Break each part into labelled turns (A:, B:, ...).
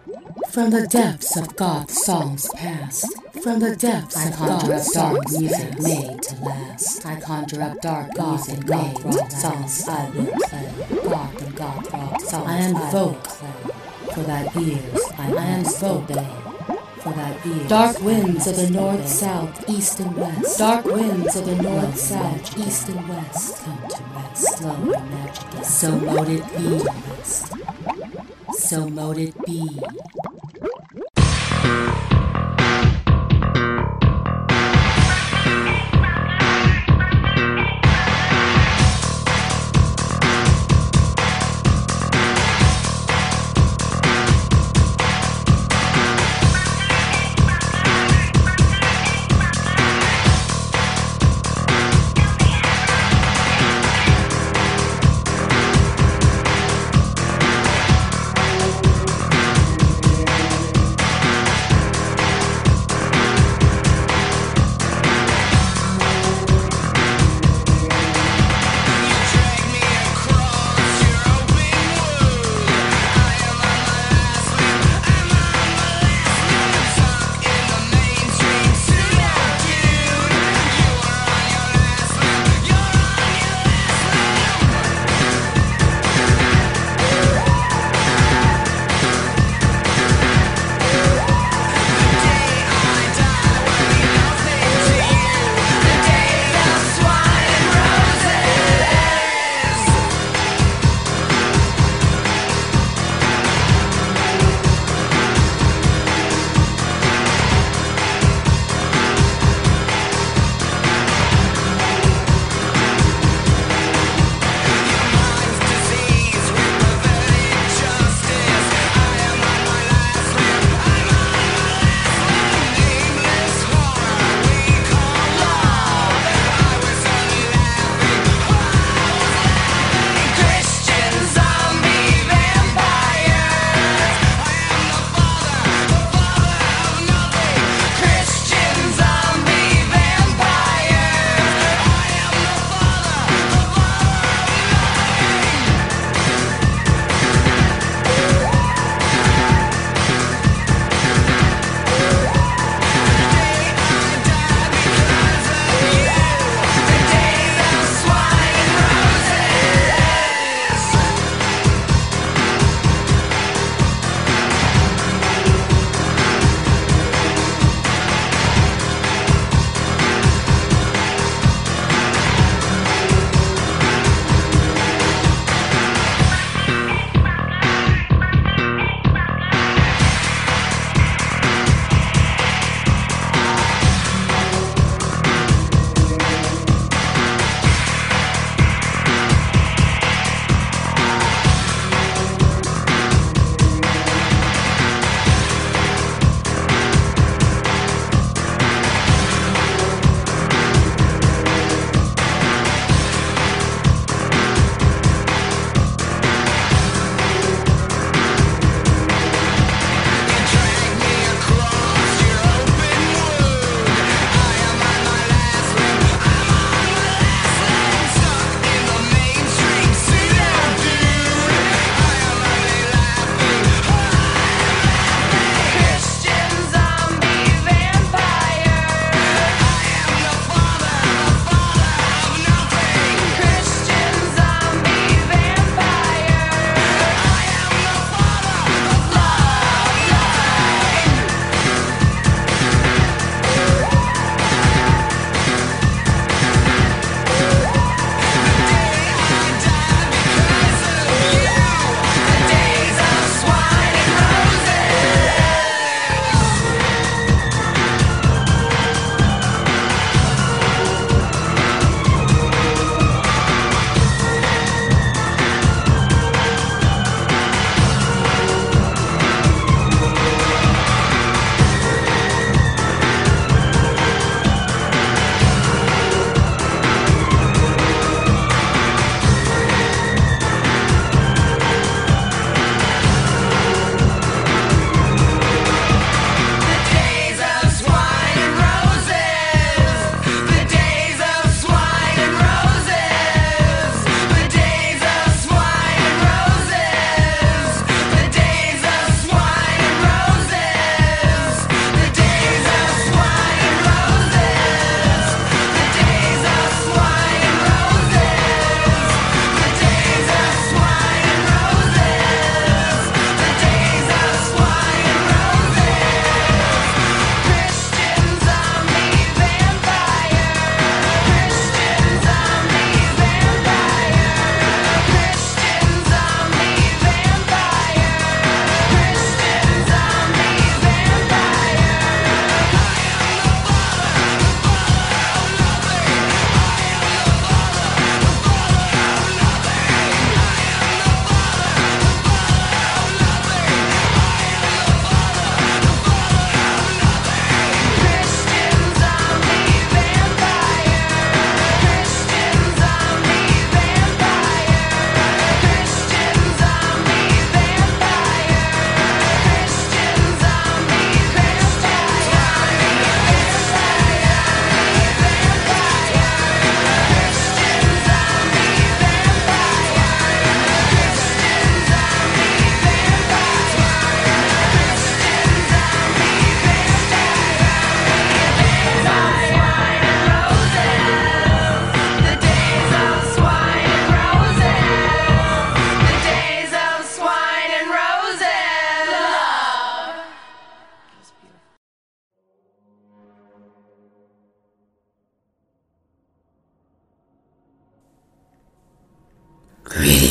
A: From the depths of goth songs past, from the depths I conjure up dark music made to last. I conjure up dark music made rock songs I will play. Goth and goth rock songs I invoke for thy ears. I invoke for thy ears. Dark winds of the north, south, east, and west. Dark winds of the north, south, east, and west. Come to rest, slow and magic. So mote it be, rest. So mote it be.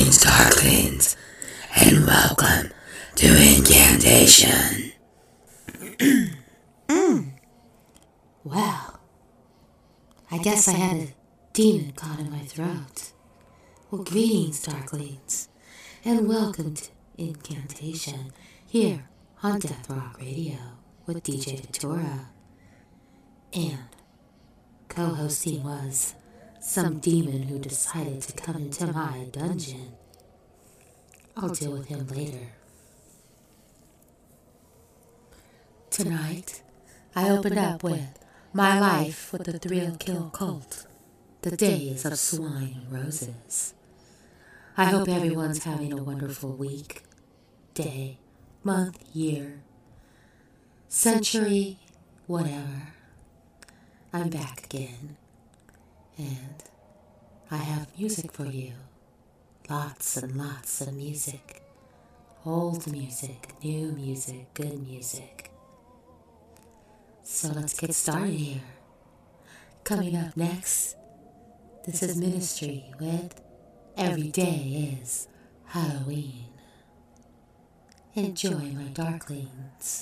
B: Greetings, Darklings, and welcome to Incantation.
A: Well, I guess I had a demon caught in my throat. Well, greetings, Darklings, and welcome to Incantation here on Death Rock Radio with DJ Datura. And co-hosting was some demon who decided to come into my dungeon. I'll deal with him later. Tonight, I opened up with My Life with the Thrill Kill Cult, the Days of Swine and Roses. I hope everyone's having a wonderful week, day, month, year, century, whatever. I'm back again, and I have music for you. Lots and lots of music. Old music, new music, good music. So let's get started here. Coming up next, this is Ministry with Every Day is Halloween. Enjoy, my Darklings.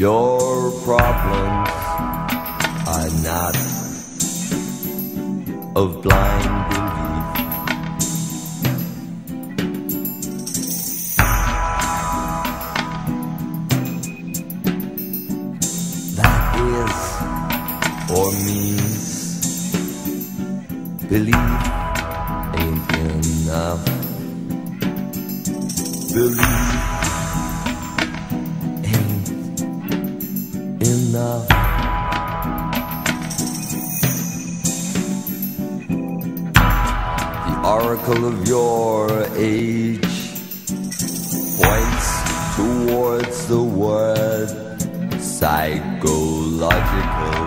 C: Your problems are not of blind belief. That is or means belief ain't enough. Belief ain't enough. The oracle of your age points towards the word psychological.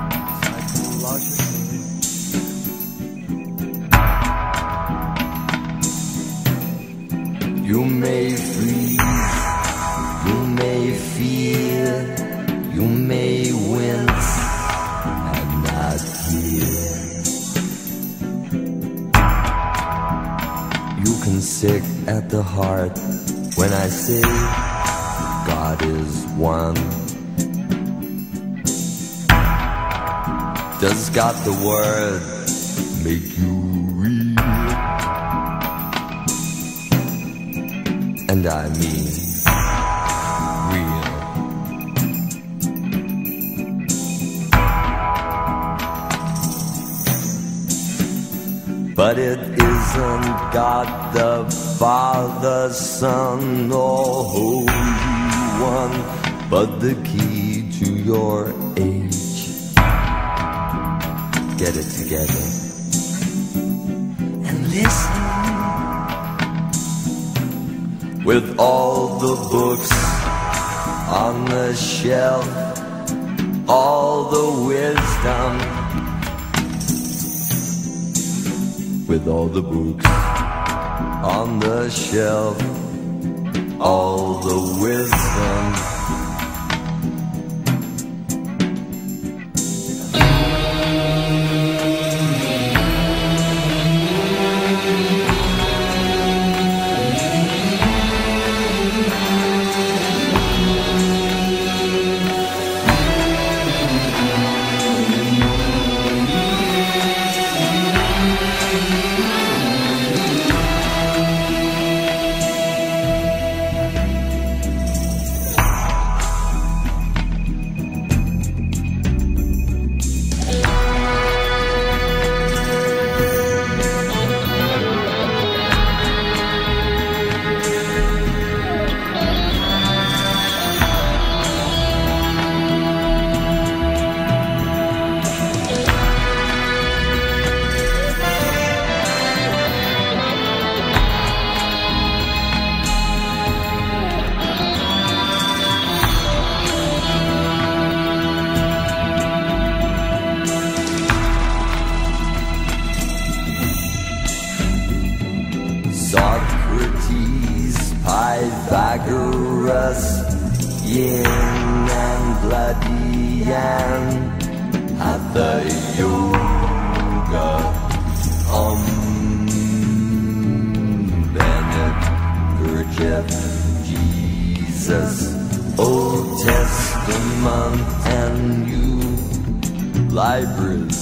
C: You may freeze, you may fear, you may wince and not hear. You can sick at the heart when I say God is one. Does God the Word make you real? And I mean real. But it isn't God the Father, Son, or Holy One, but the key to your age. Get it together and listen. With all the books on the shelf, all the wisdom. With all the books on the shelf, all the wisdom. Socrates, Pythagoras, yin and bloody and Hatha Yoga, Bennett, Gurdjieff, Jesus, Old Testament and you, libraries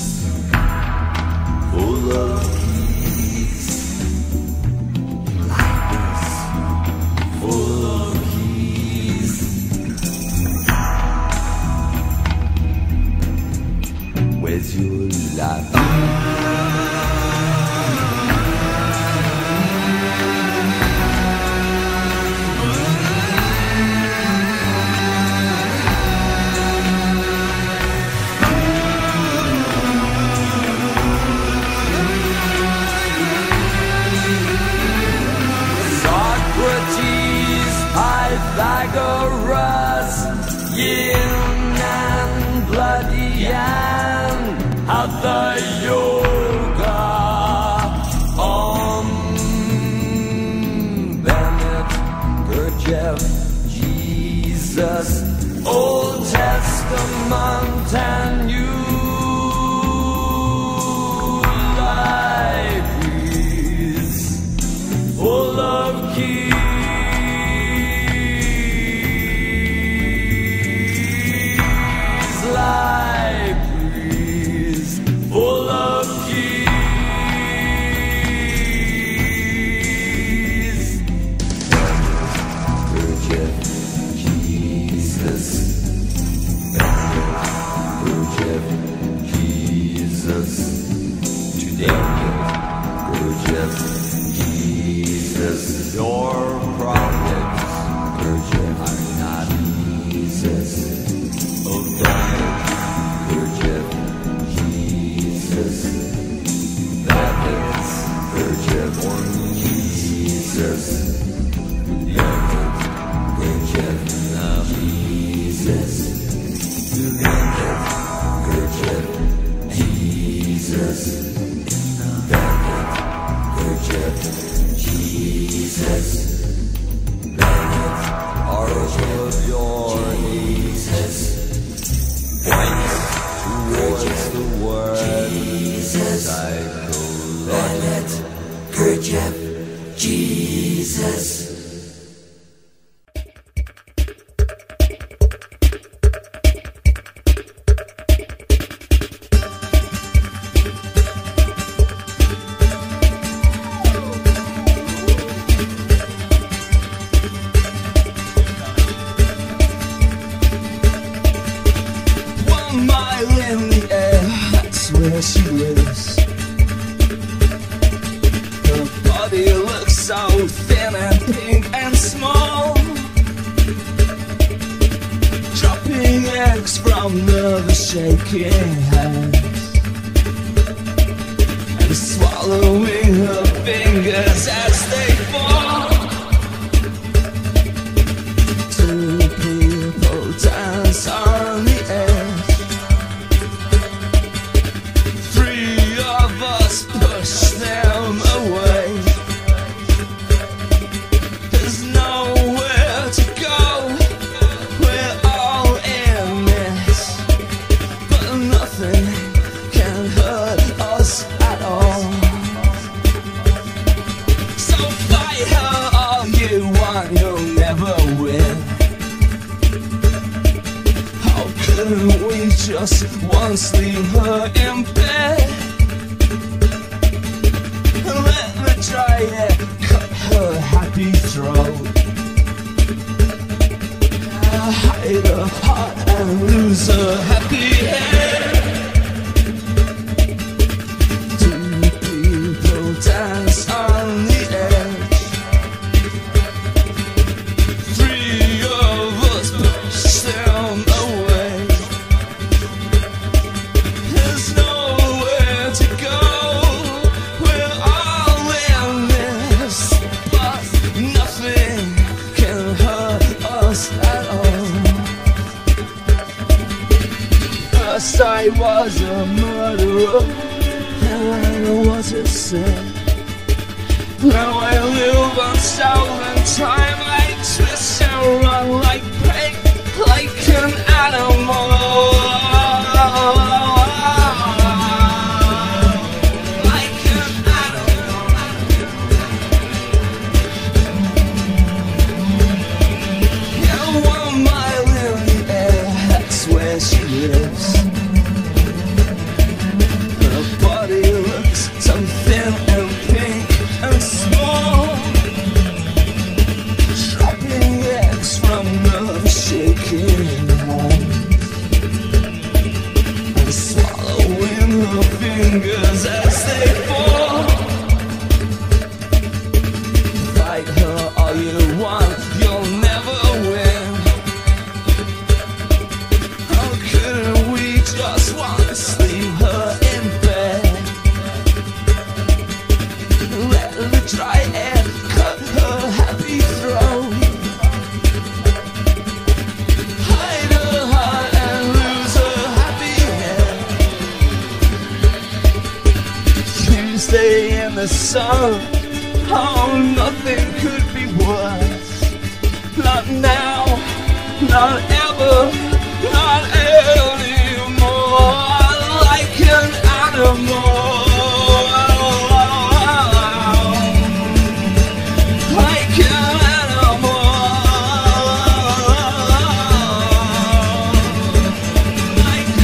C: full of full of keys. Where's your life? Pythagoras, yin and bloody and Hatha Yoga, Bennett, Gurdjieff, Jesus, Old Testament and you, libraries full of keys. breeze full of keys. Virgin Jesus, Virgin Jesus, today, Virgin Jesus, your problems, Virgin, are not Jesus. Oh God, Virgin Jesus, that is Virgin Jesus, Virgin Jesus, Virgin Jesus, Virgin Jesus, all of your Jesus. Point towards the word Jesus, Bennett, Kerchief, Jesus.
D: Where she lives, her body looks so thin and pink and small, dropping eggs from nervous shaking hands and swallowing her fingers as they fall. Two people dance on the edge, push them away. There's nowhere to go, we're all in this, but nothing can hurt us at all. So fight her all you want, you'll never win. How couldn't we just once leave her in bed? Try it, cut her happy throat, hide her heart and lose her happy head. Two people dance on the edge, three of us push them away. There's nowhere to go, I was a murderer, and I know what to say. Now I live on stolen time, like twist and run, like prey, like an animal. Like an animal. Yeah, 1 mile in the air, that's where she lives. Thin and pink and small, dropping eggs from nerve shaking hands and swallowing her fingers as they fall. Fight her all you want, you'll never win. How couldn't we just once leave her in bed? Let her try and cut her happy throat, hide her heart and lose her happy head. Tuesday in the sun, oh, nothing could be worse. Not now, not ever, not anymore. Like an animal. Like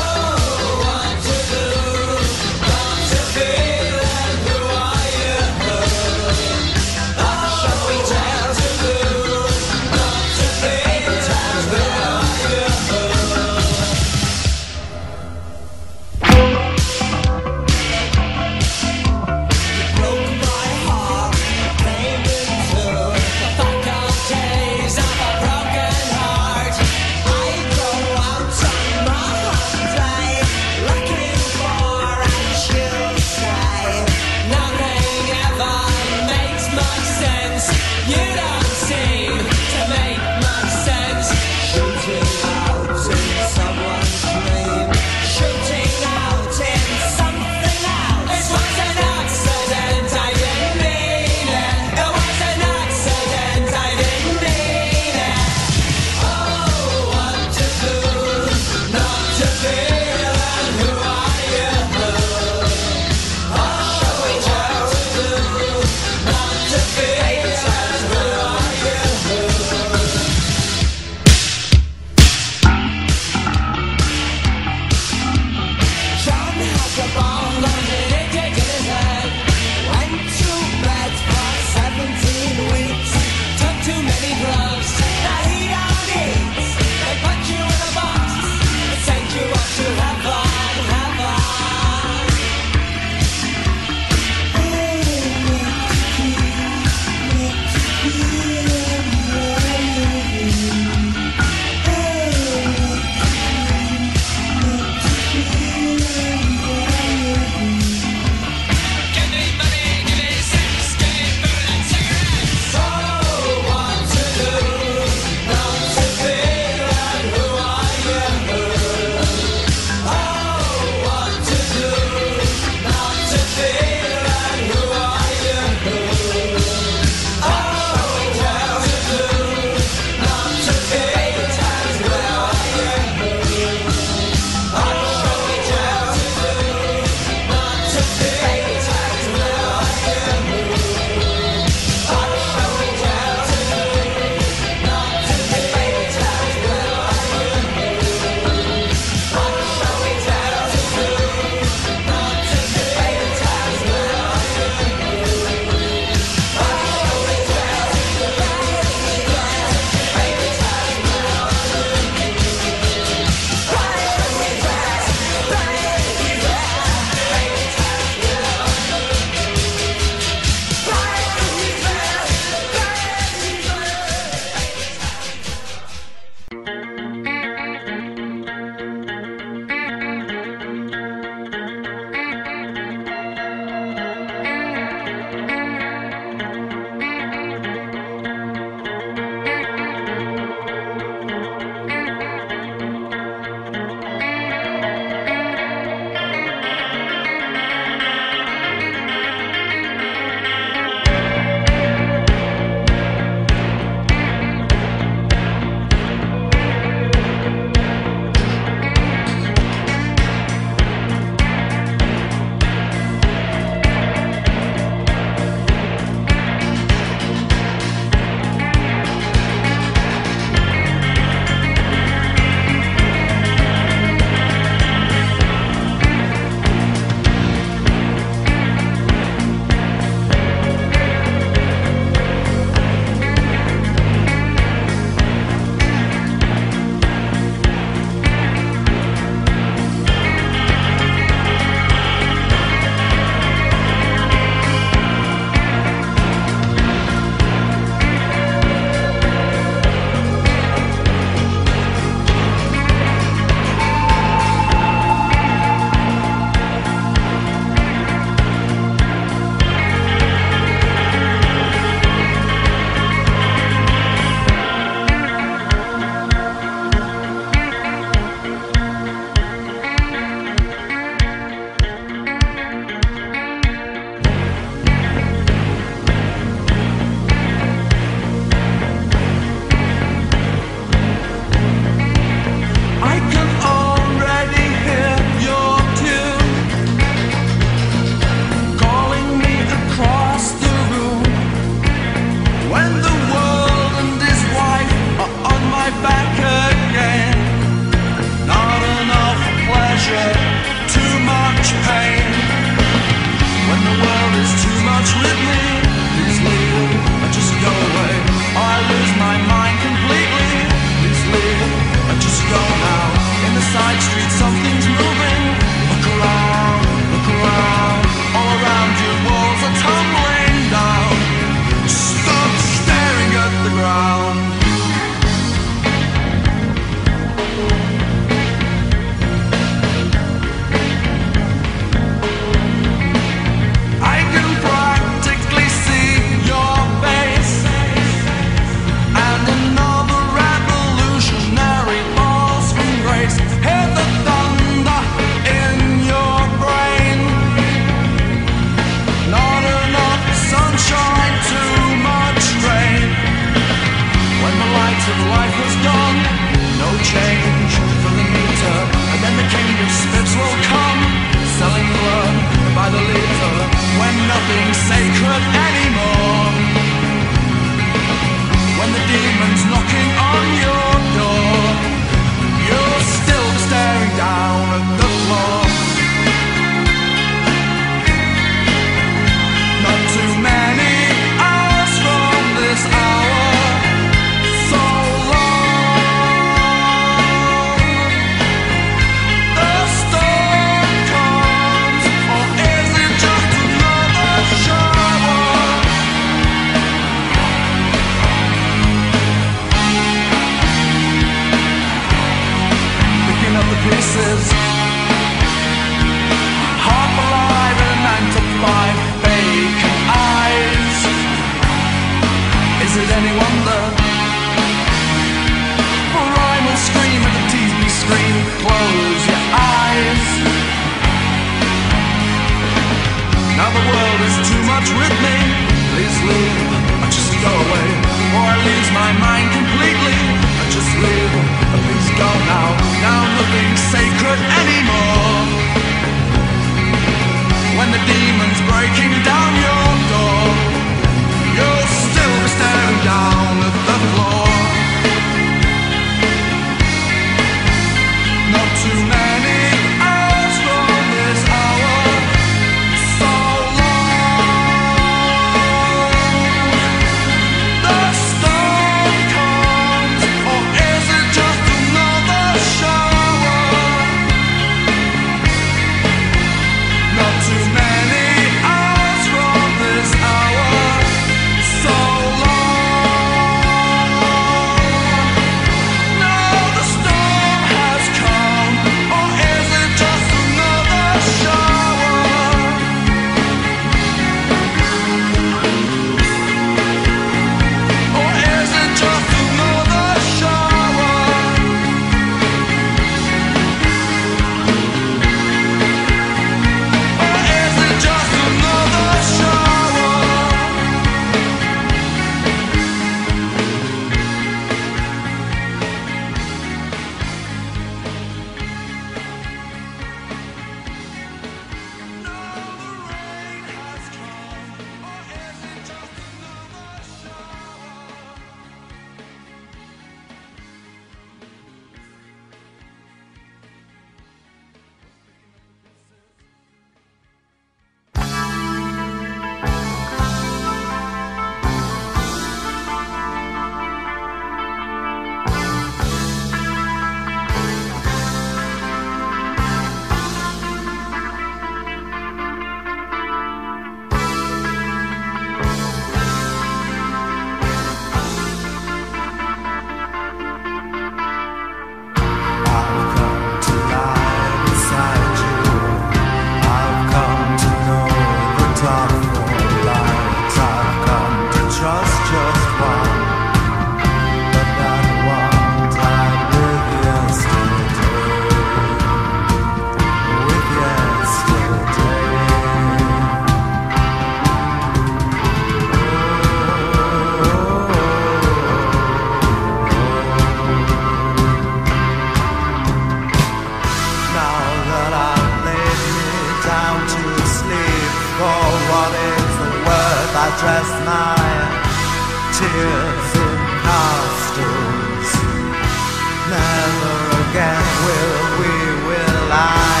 C: dress my tears in costumes. Never again will I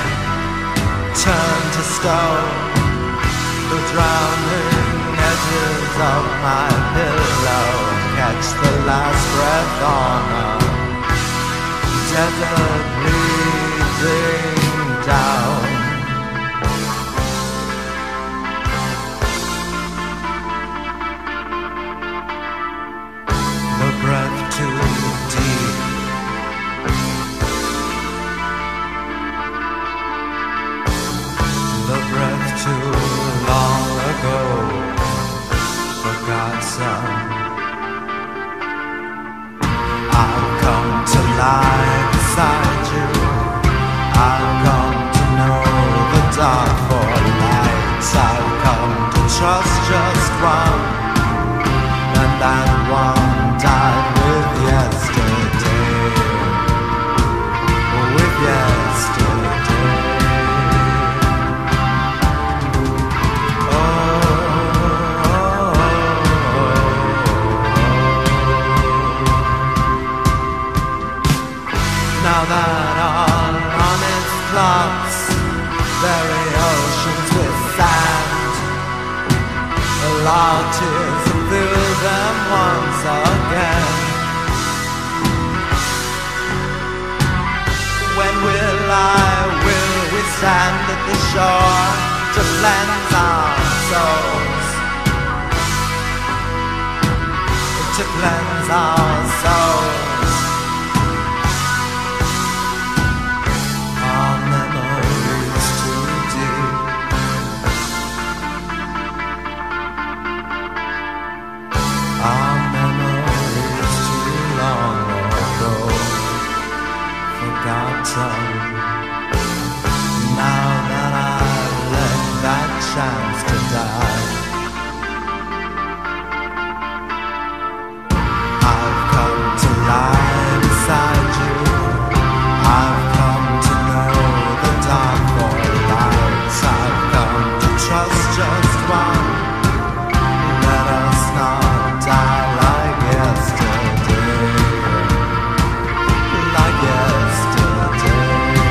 C: turn to stone. The drowning edges of my pillow catch the last breath on a desert bleeding down. The breath too deep, the breath too long ago, forgot some. I've come to lie beside you, I've come to know the dark for light, I've come to trust just one, and that one died with yesterday, with yesterday. Now that all honest clocks bury oceans with sand, allow tears to fill them once again. When will we stand at the shore to cleanse our souls, to cleanse our souls? Our memories too deep, our memories too long ago, forgotten. Now that I've let that chance to die, I've come to lie beside you, I've come to know the dark for lights, I've come to trust just one. Let us not die like yesterday, like yesterday.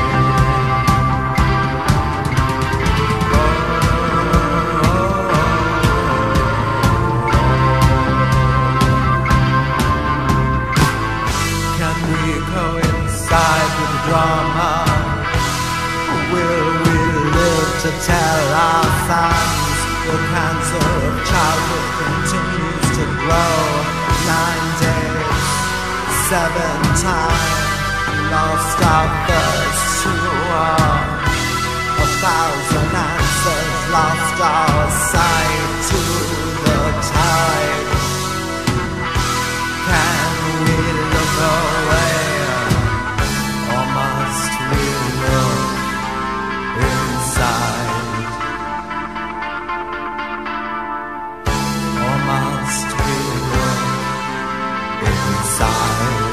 C: Can we coincide with the drama? Will we live to tell our sons? The cancer of childhood continues to grow. 9 days, 7 times, lost our thirst to war. 1,000 answers, lost our sight to the tide. Can we look away, or must we look inside? Or must we look inside?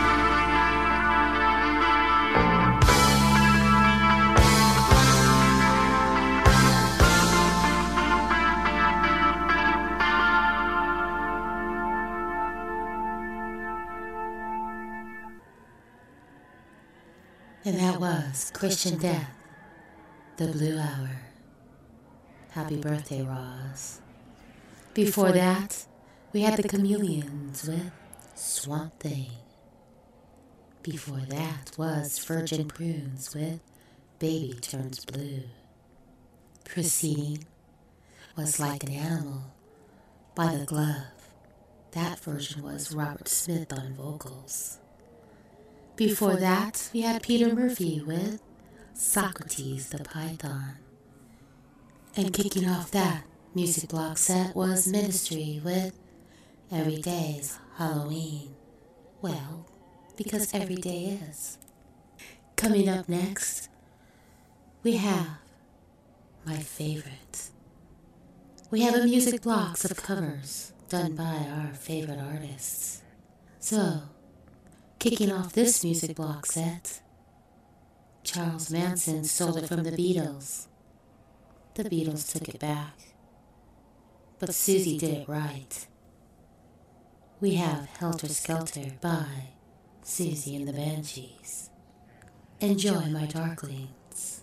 A: And that was Christian Death, The Blue Hour. Happy birthday, Roz. Before that, we had the Chameleons with Swamp Thing. Before that was Virgin Prunes with Baby Turns Blue. Preceding was Like an Animal by The Glove. That version was Robert Smith on vocals. Before that, we had Peter Murphy with Socrates the Python. And kicking off that music block set was Ministry with Every Day's Halloween. Well, because every day is. Coming up next, we have my favorite. We have a music blocks of covers done by our favorite artists. So, kicking off this music block set, Charles Manson stole it from the Beatles. The Beatles took it back. but Susie did it right. We have Helter Skelter by Susie and the Banshees. Enjoy, my darklings.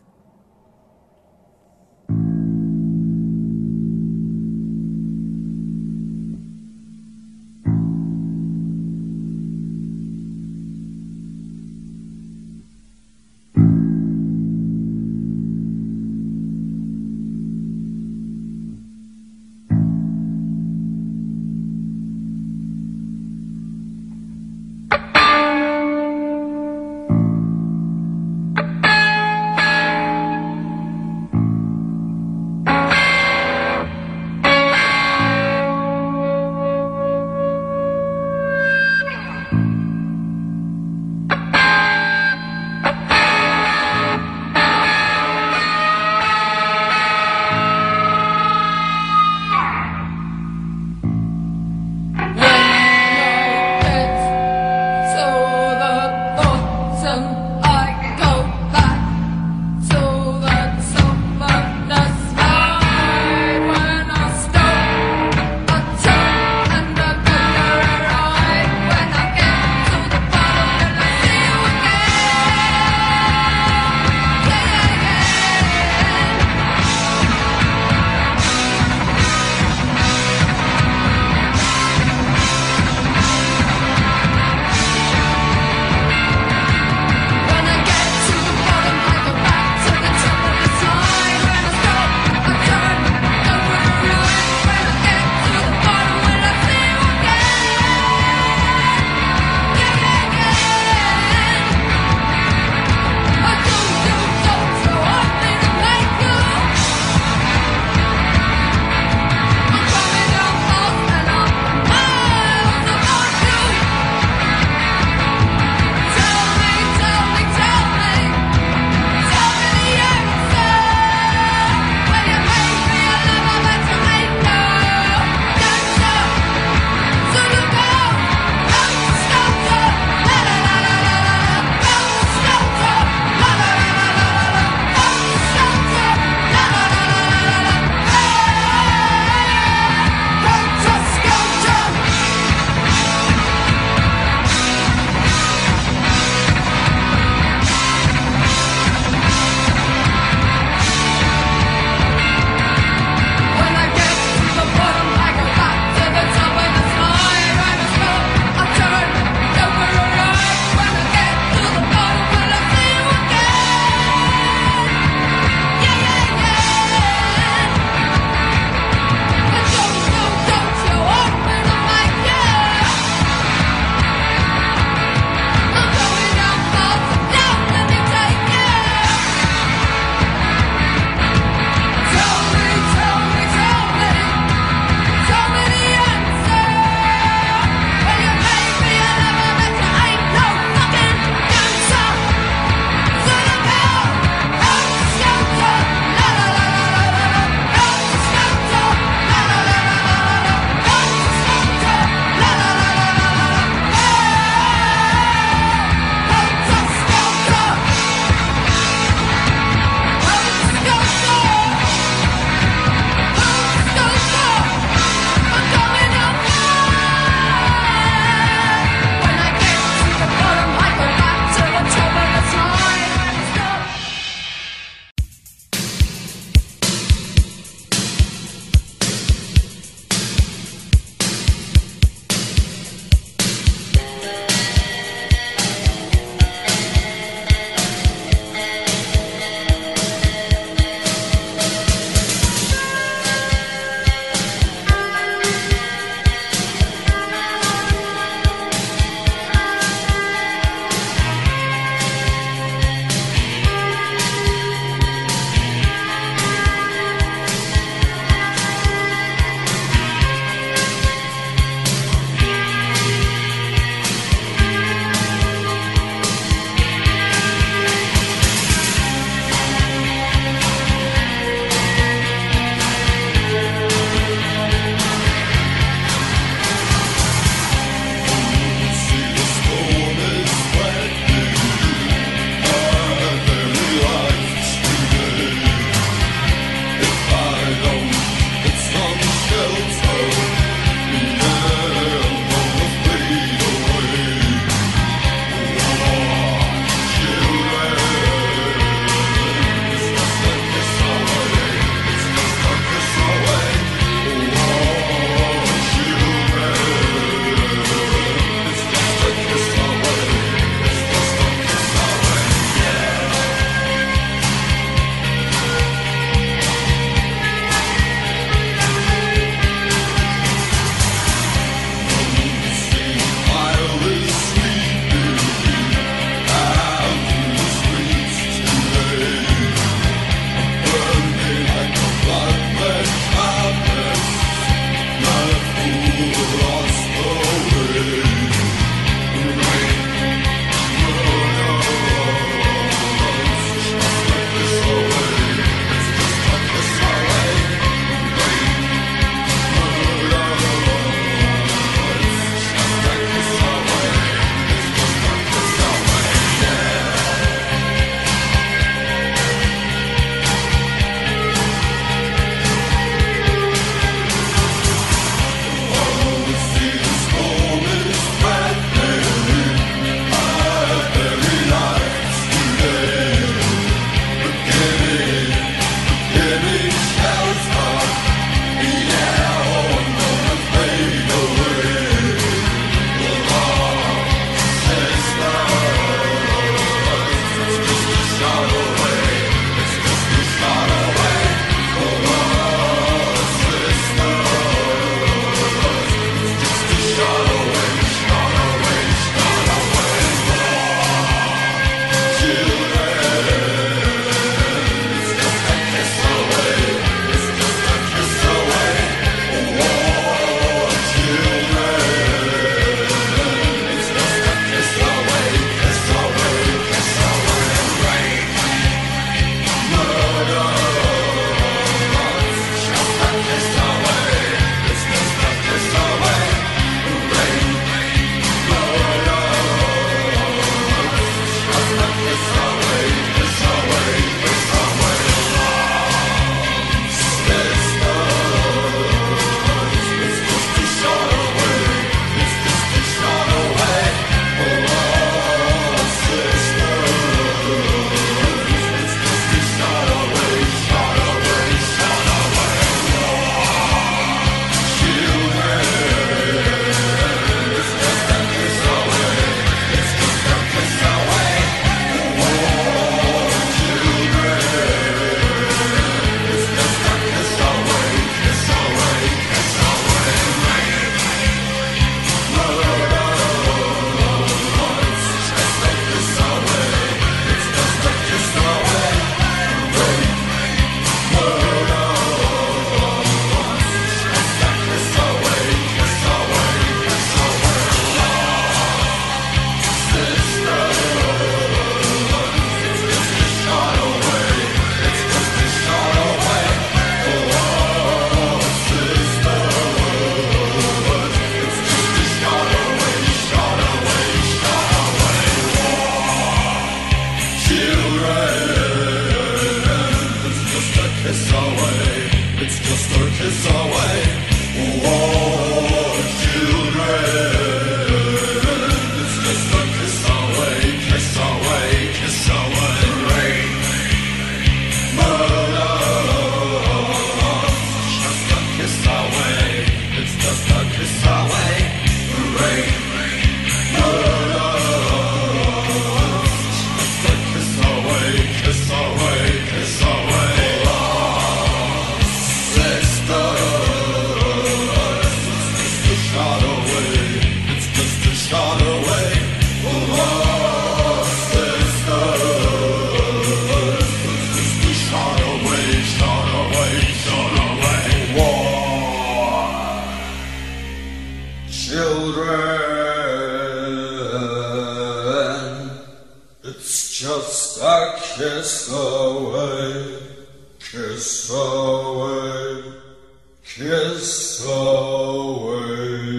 C: Just a kiss away, kiss away, kiss away.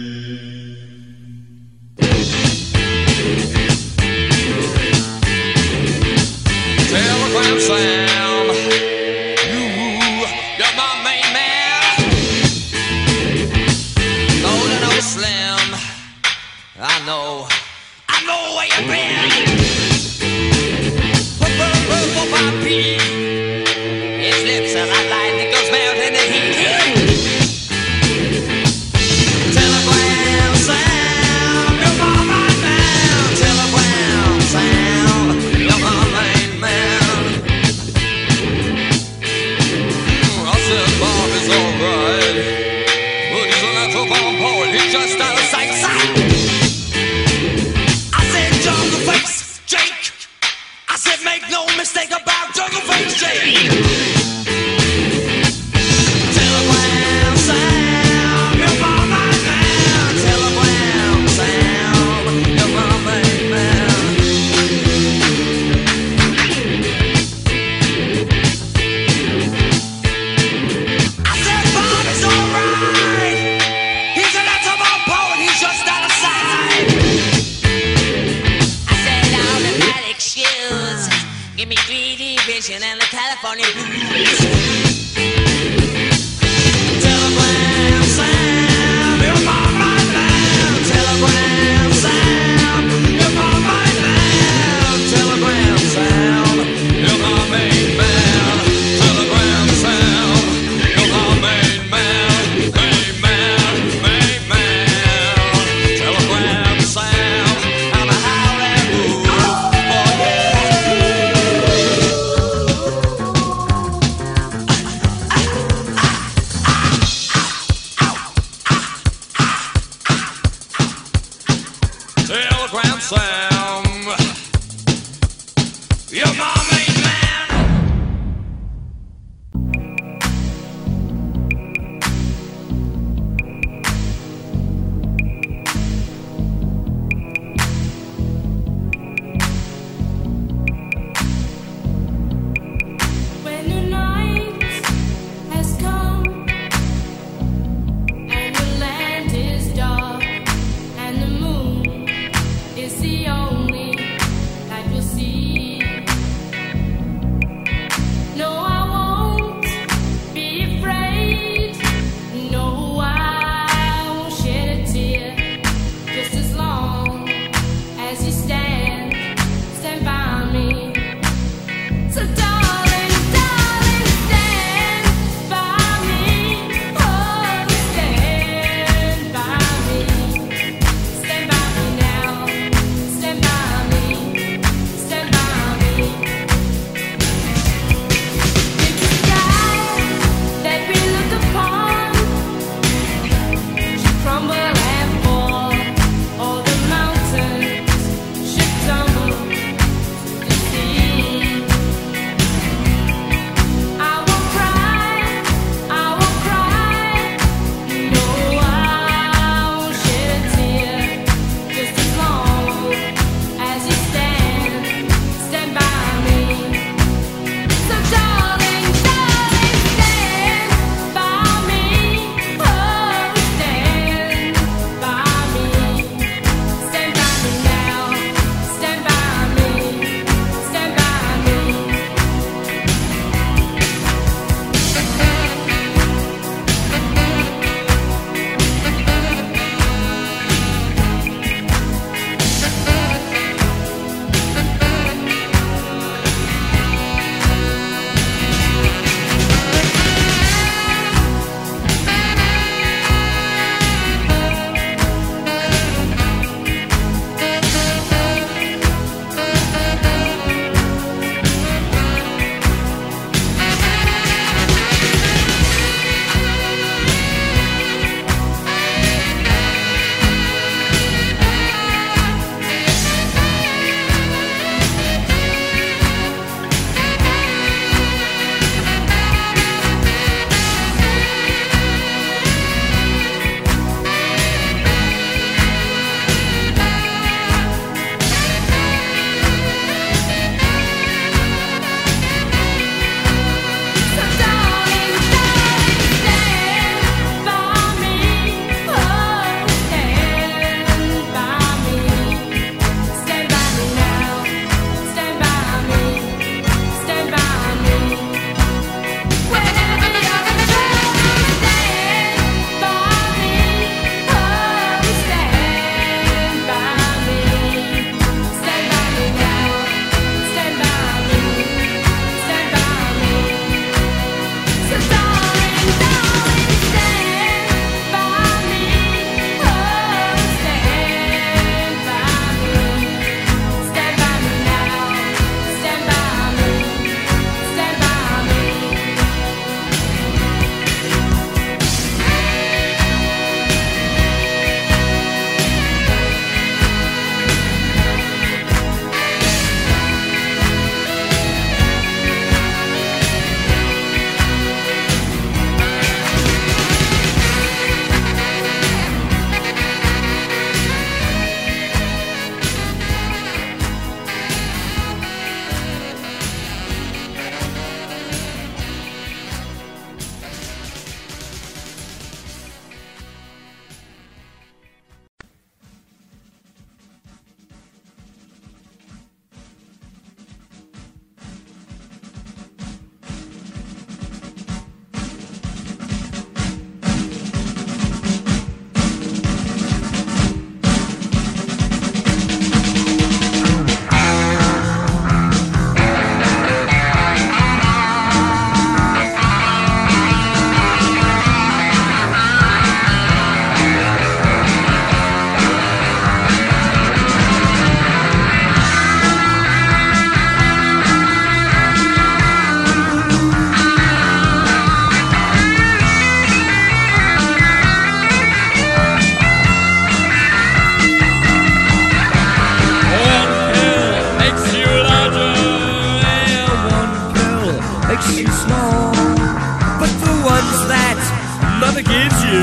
E: Telegram Sam, you're my main man. Golden old Slim, I know where you've been. His lips are like lightning goes melting the heat. Telegram Sam, you're my main man. Telegram Sam, you're my main man. I said Bob is alright, but he's a natural born poet. He's just out of sight. I said jungle face Jake. I said make no mistake about jungle face Jake. Telegram Sam, you're my main man. Telegram Sam, you're my main man. I said Bob is alright. He's a natural poet. He's just out of sight. I said all the bad excuse. Give me 3D vision and the California blues. Telegram Sam, you're my main man. Telegram Sam, you're my main man. Telegram Sam, you're my main man. Telegram Sam, you're my main man. Main man, main man. Telegram Sam, I'm a howling wolf. Oh Telegram Sam, you're my main man.
F: When the night has come and the land is dark and the moon is the only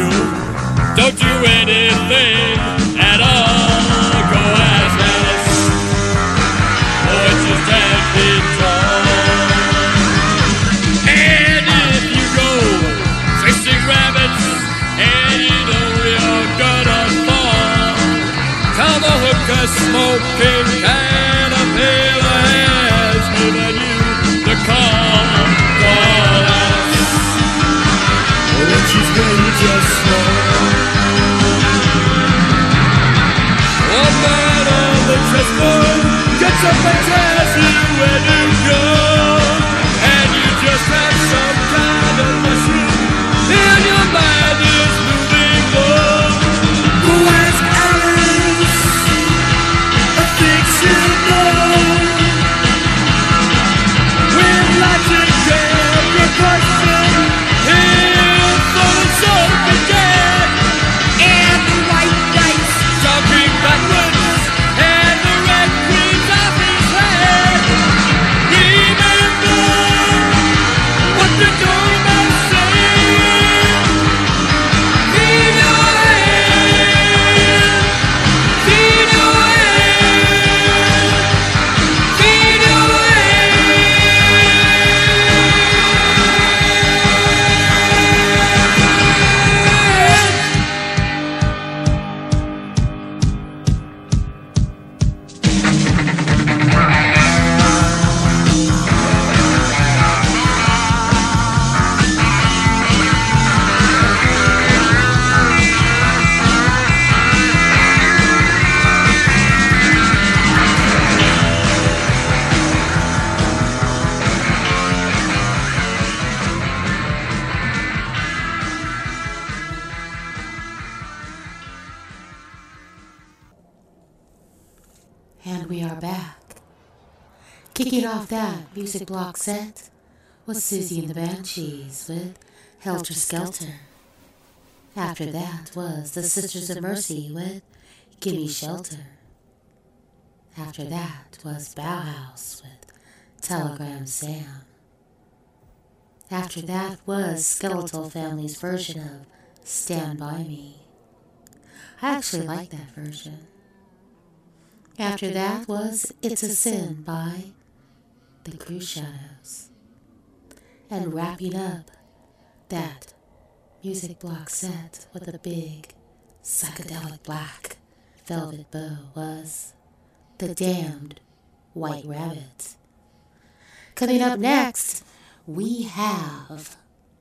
G: you. Don't do anything at all. Go ask Alice. Oh, it's just 10 feet tall. And if you go chasing rabbits and you know you're gonna fall, tell the hooker smoking caterpillar has given you the call. Call Alice. When she's ready, just slow. Oh, man on the chessboard gets up and tells you where to go, and you just have some kind of mushroom in your mind is moving on. Go ask Alice, I think she'll know. With logic and percussion, he'll throw himself again. And the white dice jumping backwards, and the red queen's off his head. Remember what the doorman said. Feed your hand, feed your hand, feed your
A: And we are back. Kicking off that music block set was Susie and the Banshees with Helter Skelter. After that was the Sisters of Mercy with Gimme Shelter. After that was Bauhaus with Telegram Sam. After that was Skeletal Family's version of Stand By Me. I actually like that version. After that was It's a Sin by the Cruise Shadows. And wrapping up that music block set with a big psychedelic black velvet bow was The Damned White Rabbit. Coming up next, we have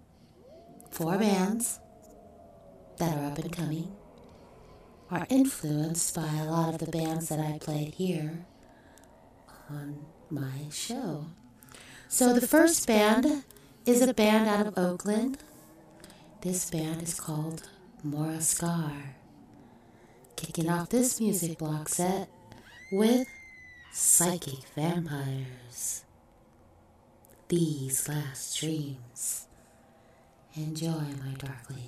A: 4 bands that are up and coming, are influenced by a lot of the bands that I played here on my show. So the first band is a band out of Oakland. This band is called Mora Scar. Kicking off this music block set with Psychic Vampires. These Last Dreams. Enjoy, my darklings.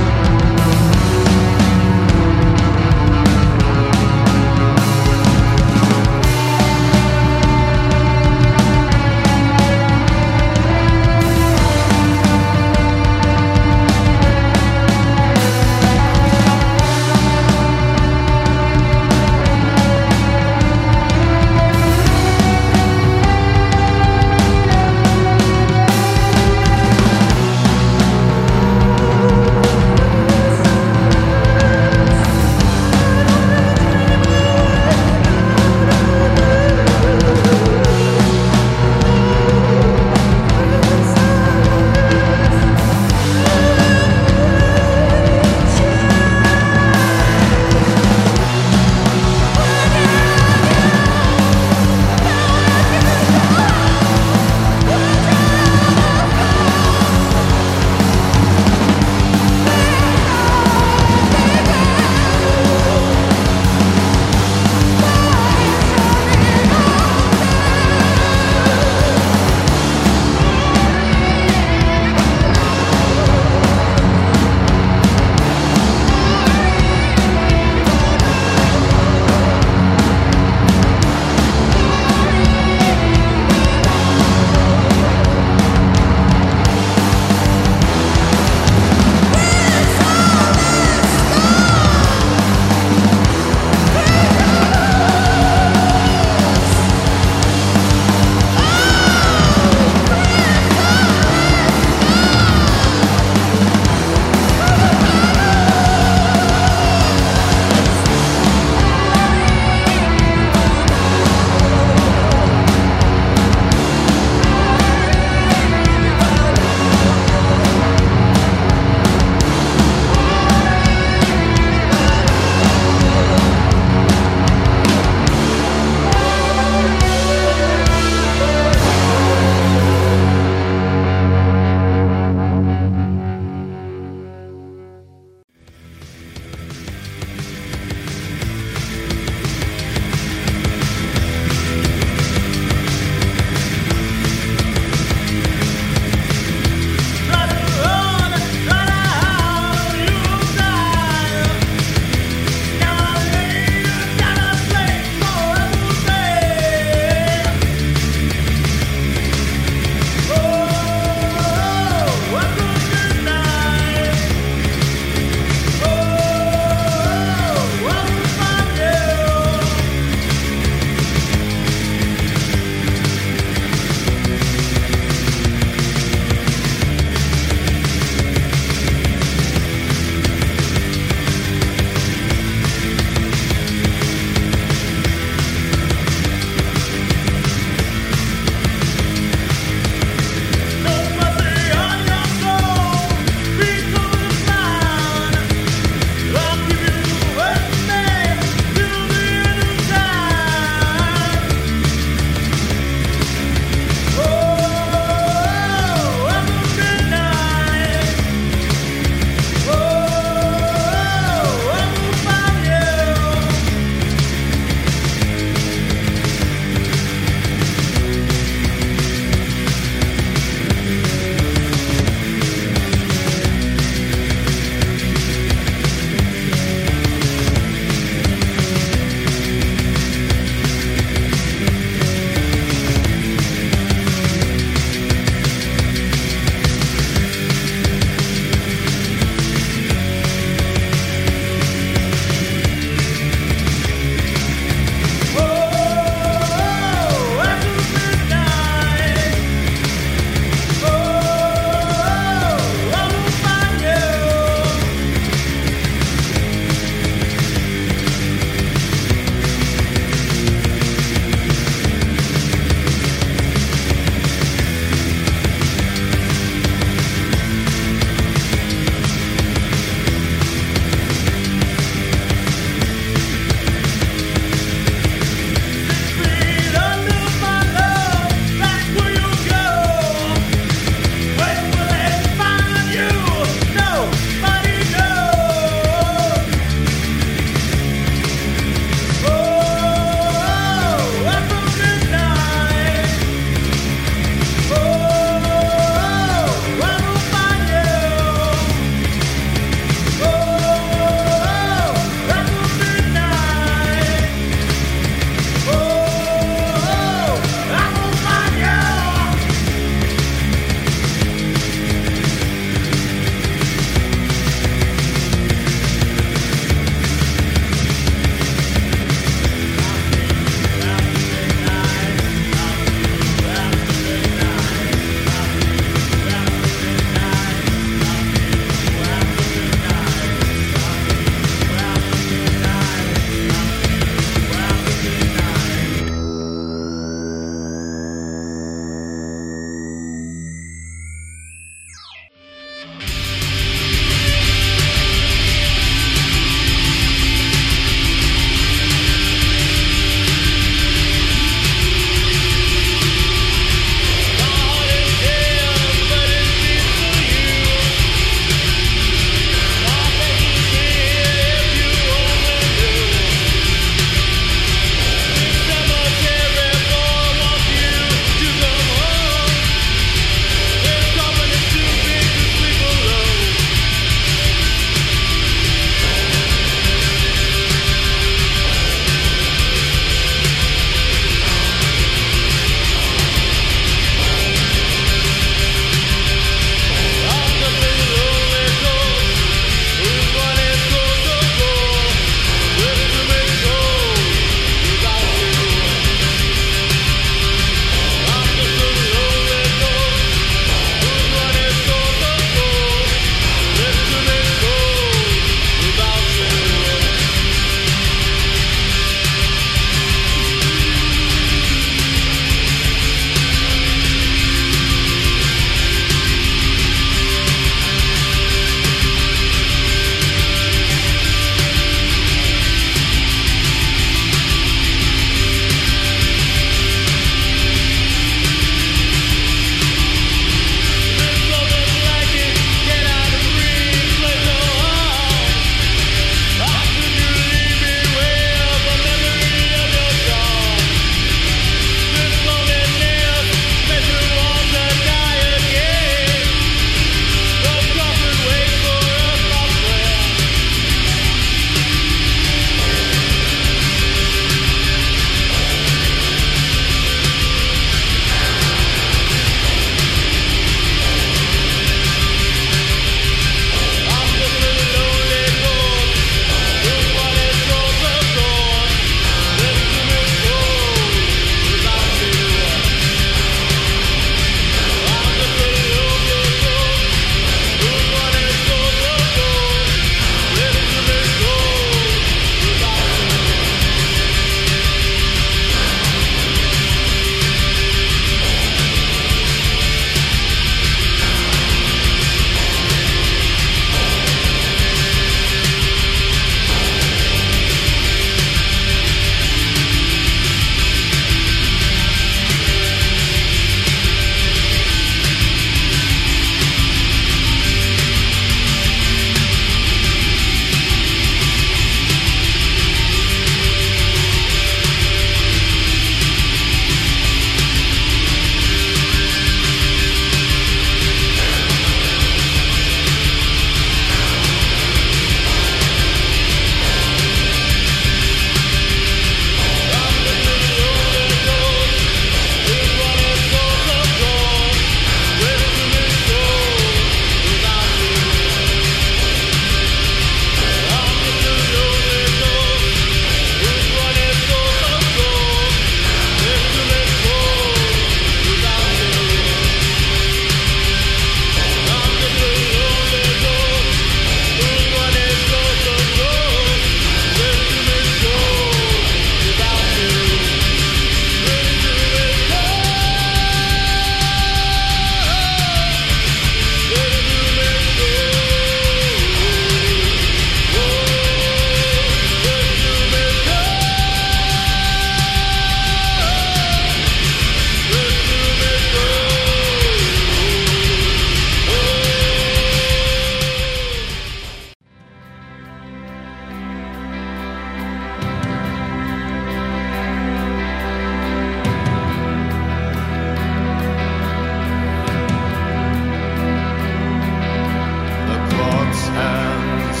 H: hands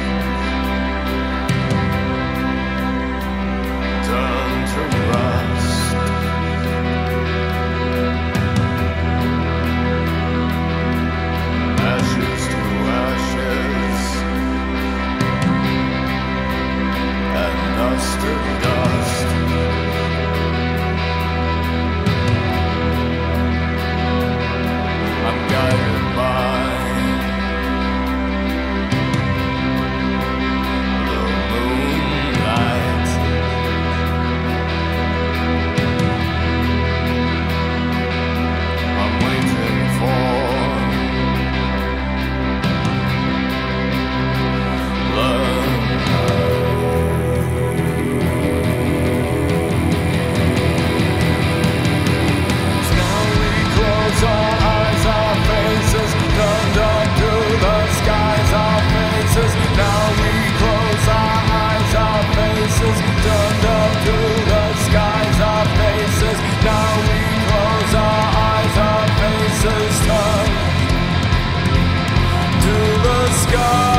H: turn to rust. Ashes to ashes and dust to dust. I'm guided by the moonlight. I'm waiting for love. Now we close our eyes, our faces turned up to the skies, our faces. Now we close our eyes, our faces turned up to the skies, our faces. Now we close our eyes, our faces turned to the skies.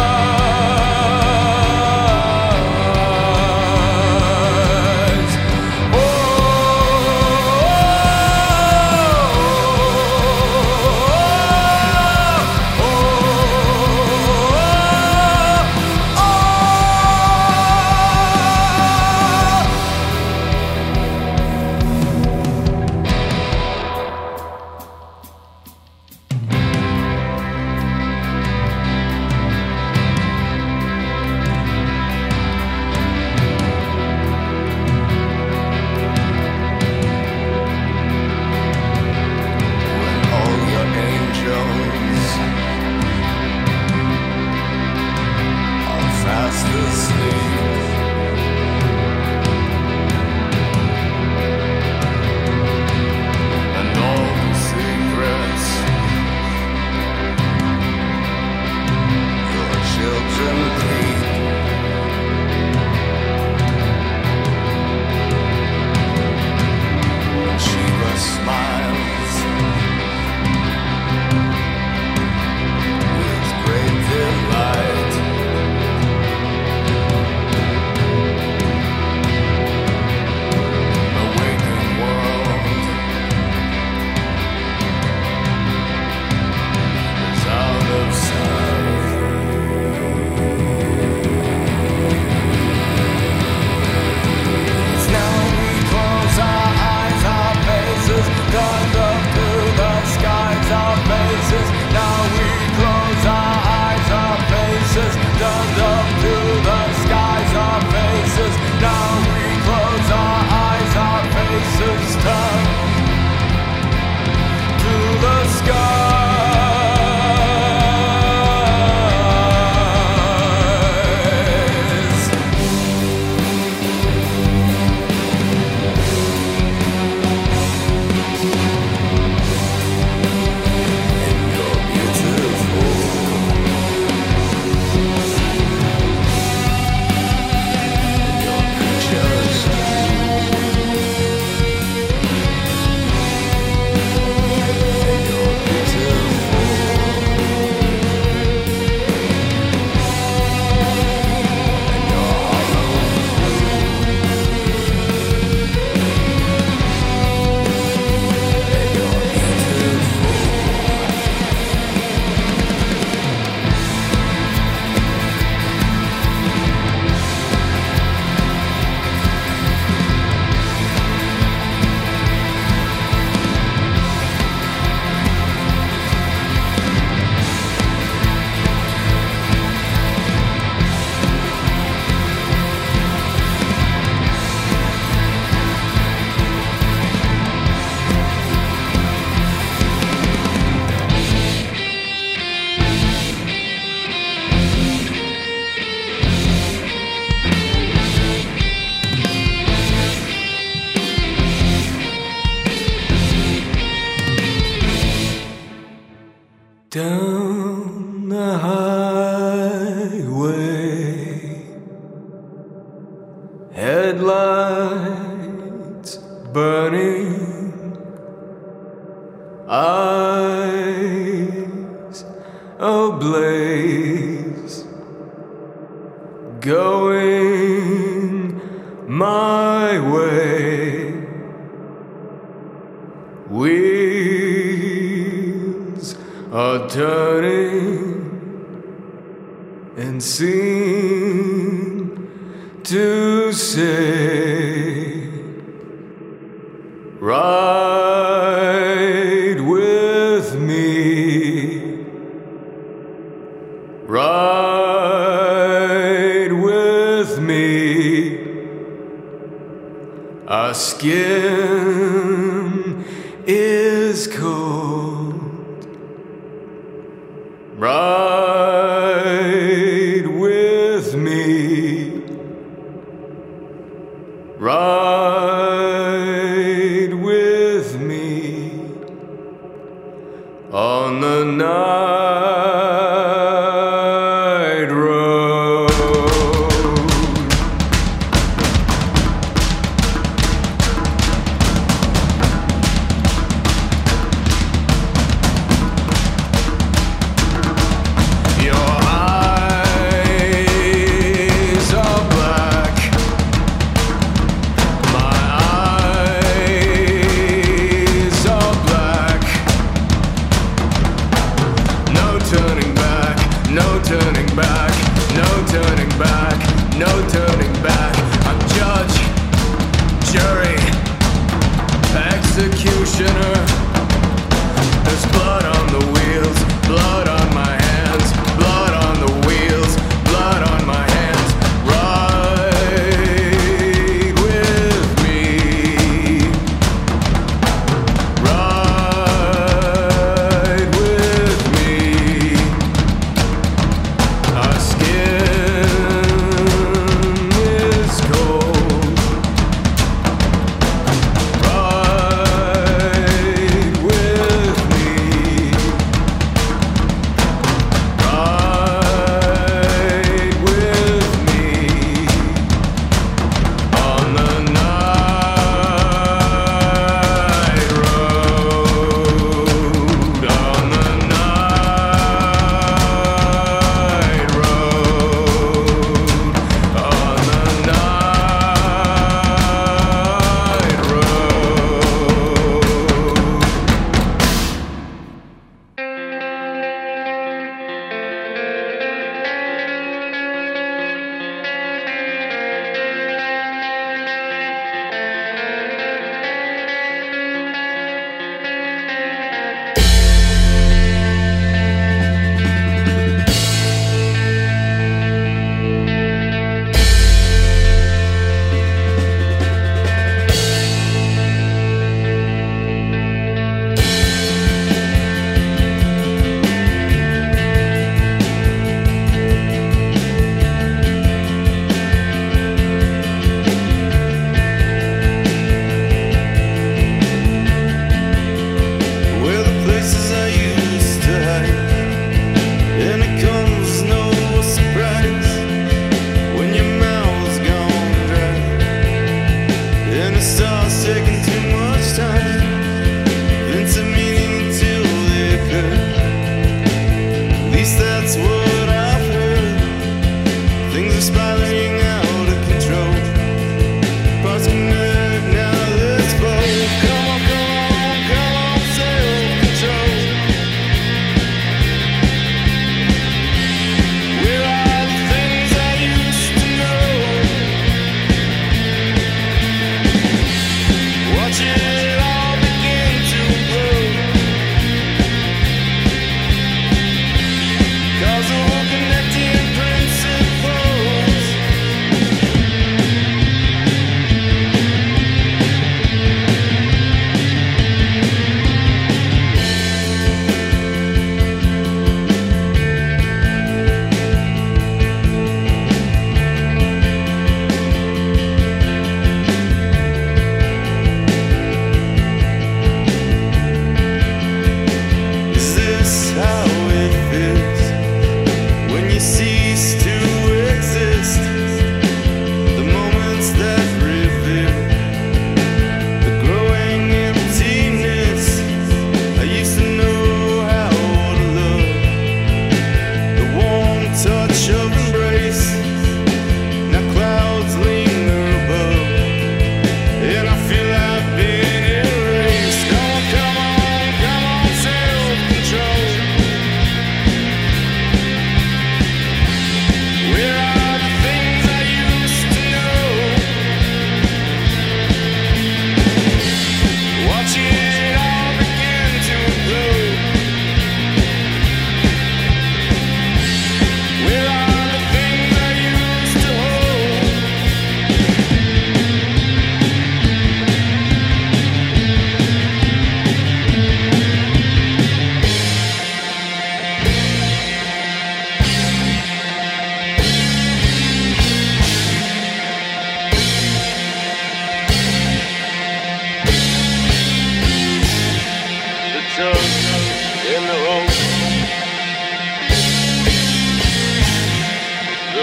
H: All your angels are fast asleep. And all the secrets your children keep. And Shiva smiles with great delight. A waking world is out of sight. It's now we close our eyes, our faces turned up to the skies, our faces. Now we close our eyes, our faces turned up to the skies, our faces. Now we close our eyes, our faces turn to the skies. And you're beautiful. And your pictures and you're beautiful. And you're hollow. And you're beautiful. Down the highway, headlights burning, eyes ablaze. going my way. Wheels are turning and seem to say, ride with me, ride with me. Our skin is cold. Ride with me, ride with me on the night road. Your eyes are black, my eyes are black. No turning back, no turning back, no turning back, no turning back. I'm judge, jury, executioner. There's blood on the wheels, blood on my hands, blood on the wheels, blood on my hands. Ride with me, ride with me. Our skin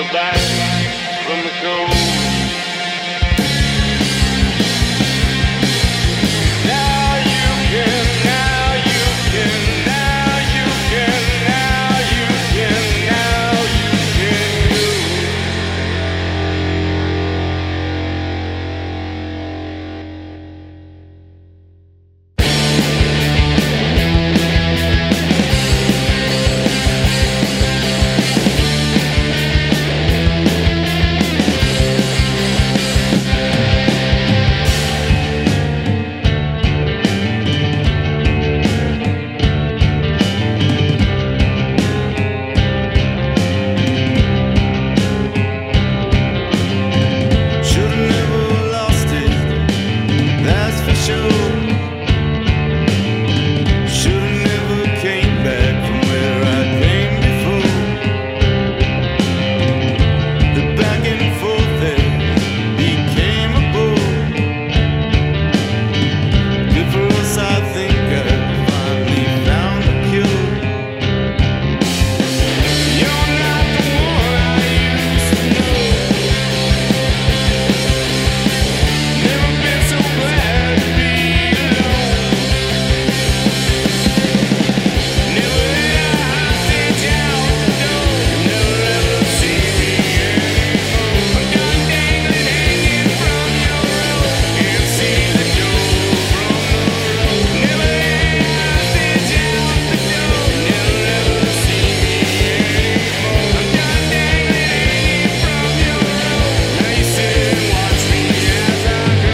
G: back from the cold. Now you can, now you can, now you can, now you can, now you can go. Should've never lost it, that's for sure. Should've never came back from where I came before. The back and forth there became a bore. Good for us, I think I finally found the cure. You're not the one I used to know. Never been so glad to be alone. Never let a hostage out the door. Never ever see me anymore. I'm done dangling, hanging from your rope. Can't see the door from the road. Never let a hostage out the door. Never ever see me anymore. I'm done dangling, hanging from your rope. Now you sit and watch me as I go.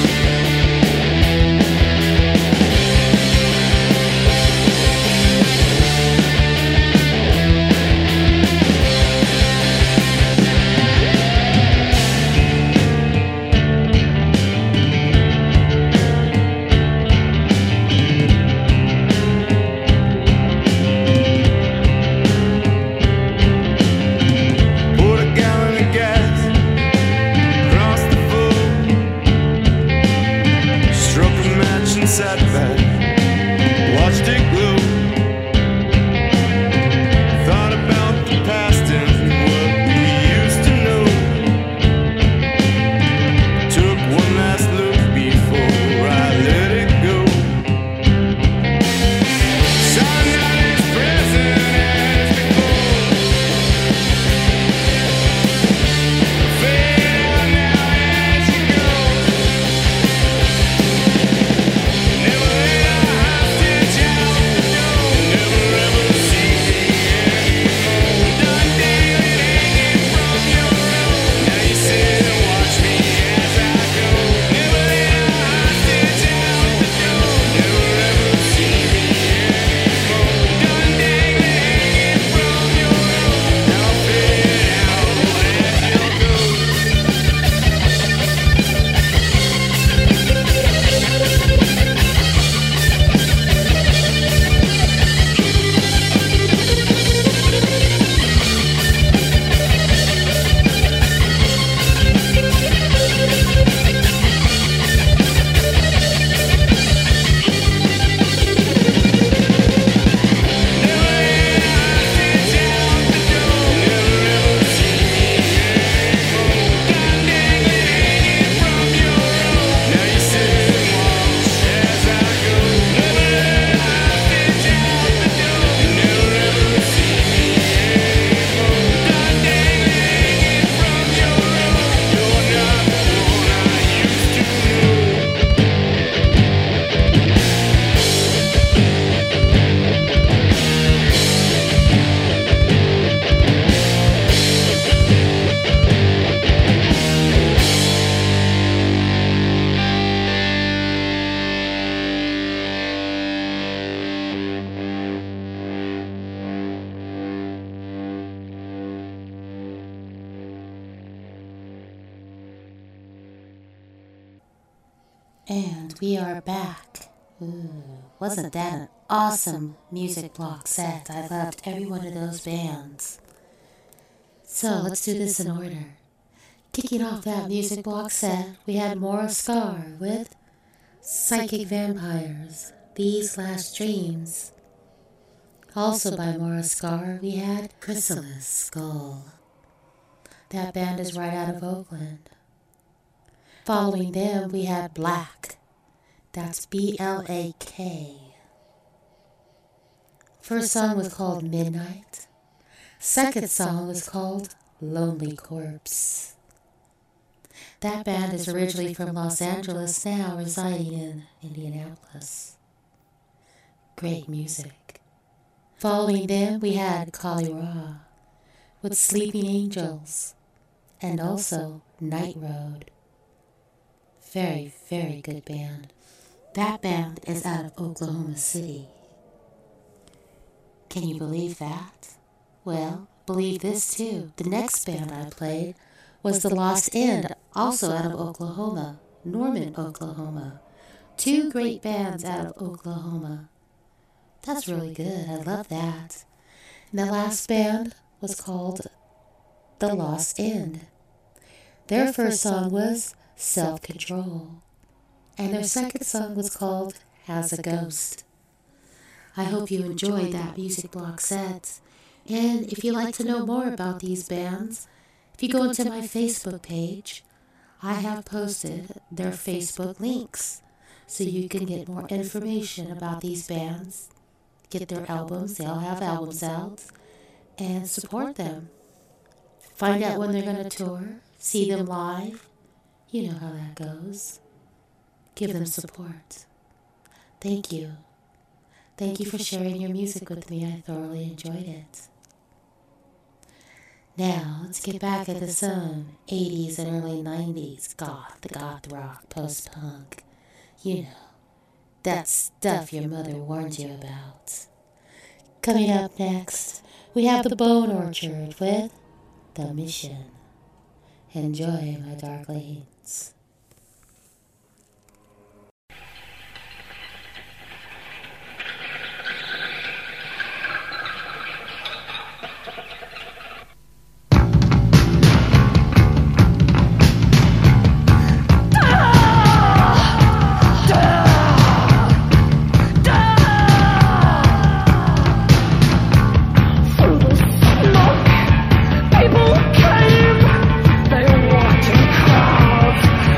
G: Poured a gallon of gas across the floor. Struck a match and sat back, watched it glow. Thought about the past and what we used to know. Took one last look before I let it go. Saw not as present as before. Fade out now as you go. Never let a hostage out the door. Never ever see me anymore. Done dangling, hanging from your rope. Now you sit and watch me as I go. Never let a hostage out the door. Never ever see me anymore. Done dangling, hanging from your rope. Now fade out as you go.
A: And we are back. Ooh, wasn't that an awesome music block set? I loved every one of those bands. So let's do this in order. Kicking off that music block set, we had Maura Scar with Psychic Vampires, These Last Dreams. Also by Maura Scar, we had Chrysalis Skull. That band is right out of Oakland. Following them, we had Black. That's B-L-A-K. First song was called Midnight. Second song was called Lonely Corpse. That band is originally from Los Angeles, now residing in Indianapolis. Great music. Following them, we had Kali Ra with Sleeping Angels and also Night Road. Very, very good band. That band is out of Oklahoma City. Can you believe that? Well, believe this too. The next band I played was The Lost End, also out of Oklahoma, Norman, Oklahoma. Two great bands out of Oklahoma. That's really good. I love that. And the last band was called The Lost End. Their first song was Self-Control. And their second song was called As a Ghost. I hope you enjoyed that music block set. And if you'd like to know more about these bands, if you go into my Facebook page, I have posted their Facebook links so you can get more information about these bands, get their albums, they all have albums out, and support them. Find out when they're going to tour, see them live. You know how that goes. Give them support. Thank you. Thank you for sharing your music with me. I thoroughly enjoyed it. Now, let's get back into some 80s and early 90s goth rock, post-punk. You know, that stuff your mother warned you about. Coming up next, we have the Bone Orchard with The Mission. Enjoy, my darklings.
I: People came, they walked in crowds.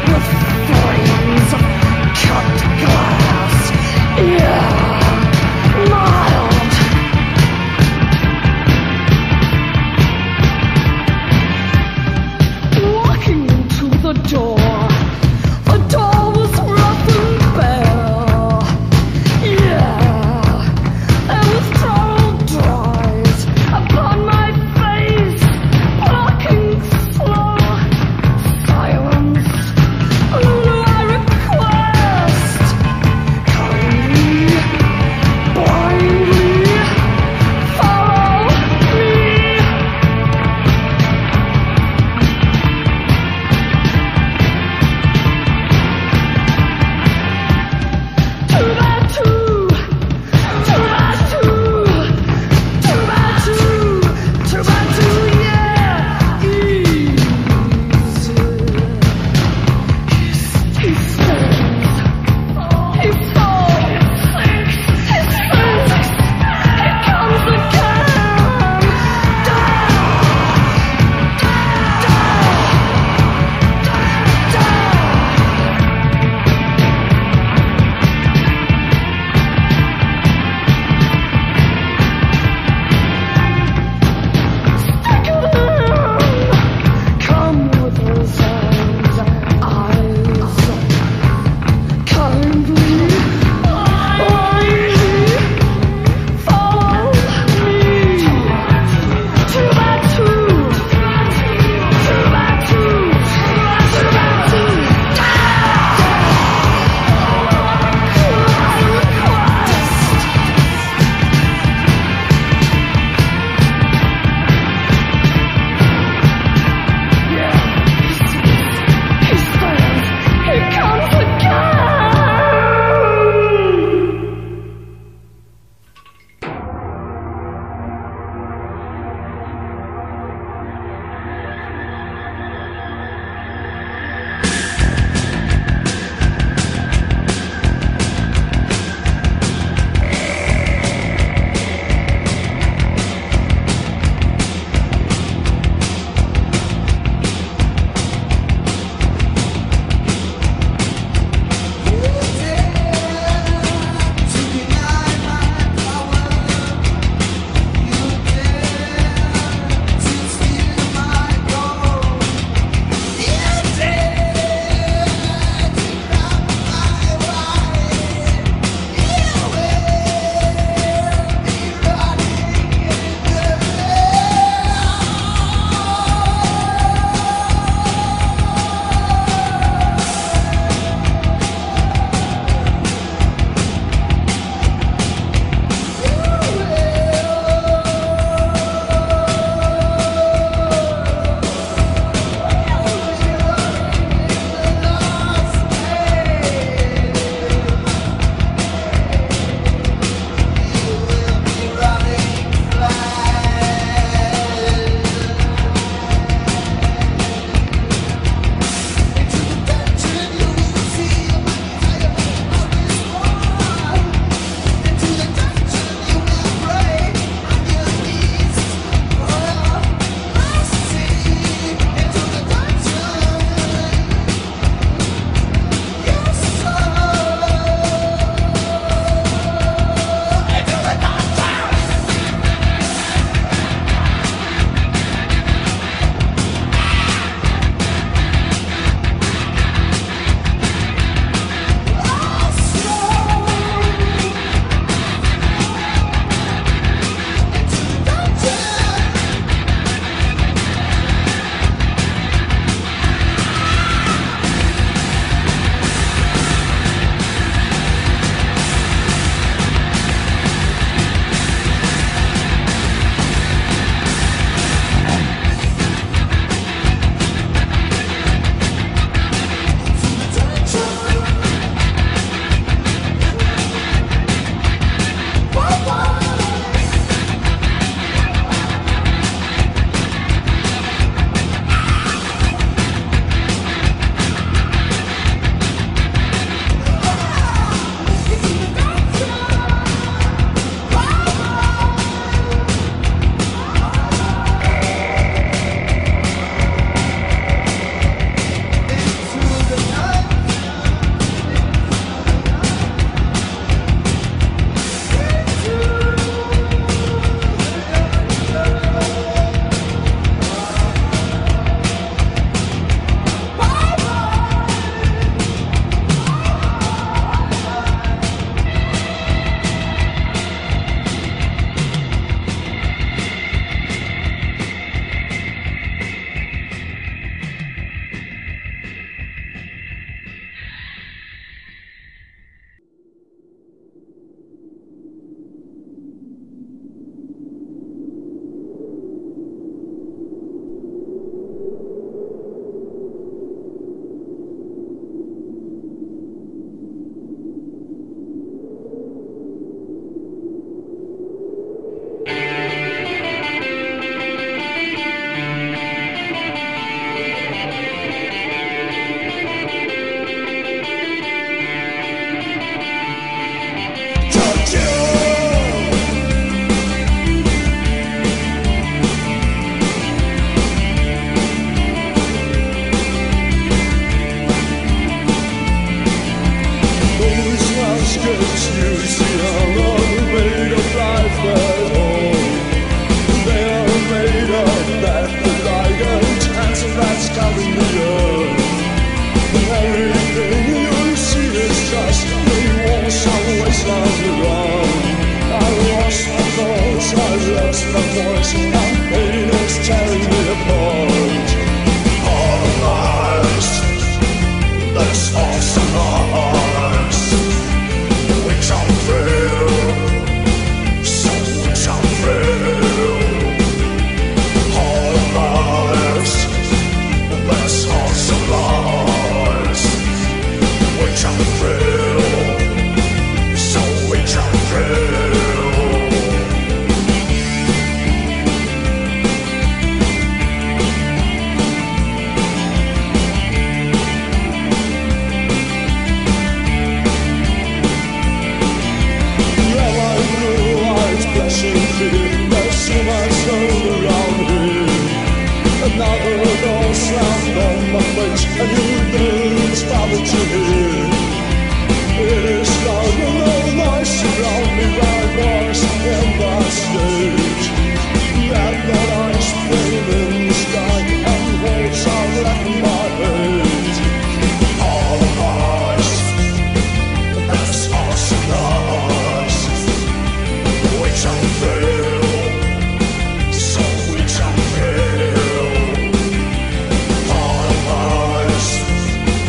D: Another door slammed on my face, and you dance poverty. It is not no nice around me right boys in the stage. That ice flame in the sky and walls are left in my head. All of ice, that's awesome ice. We shall fail, so we shall fail. All of ice,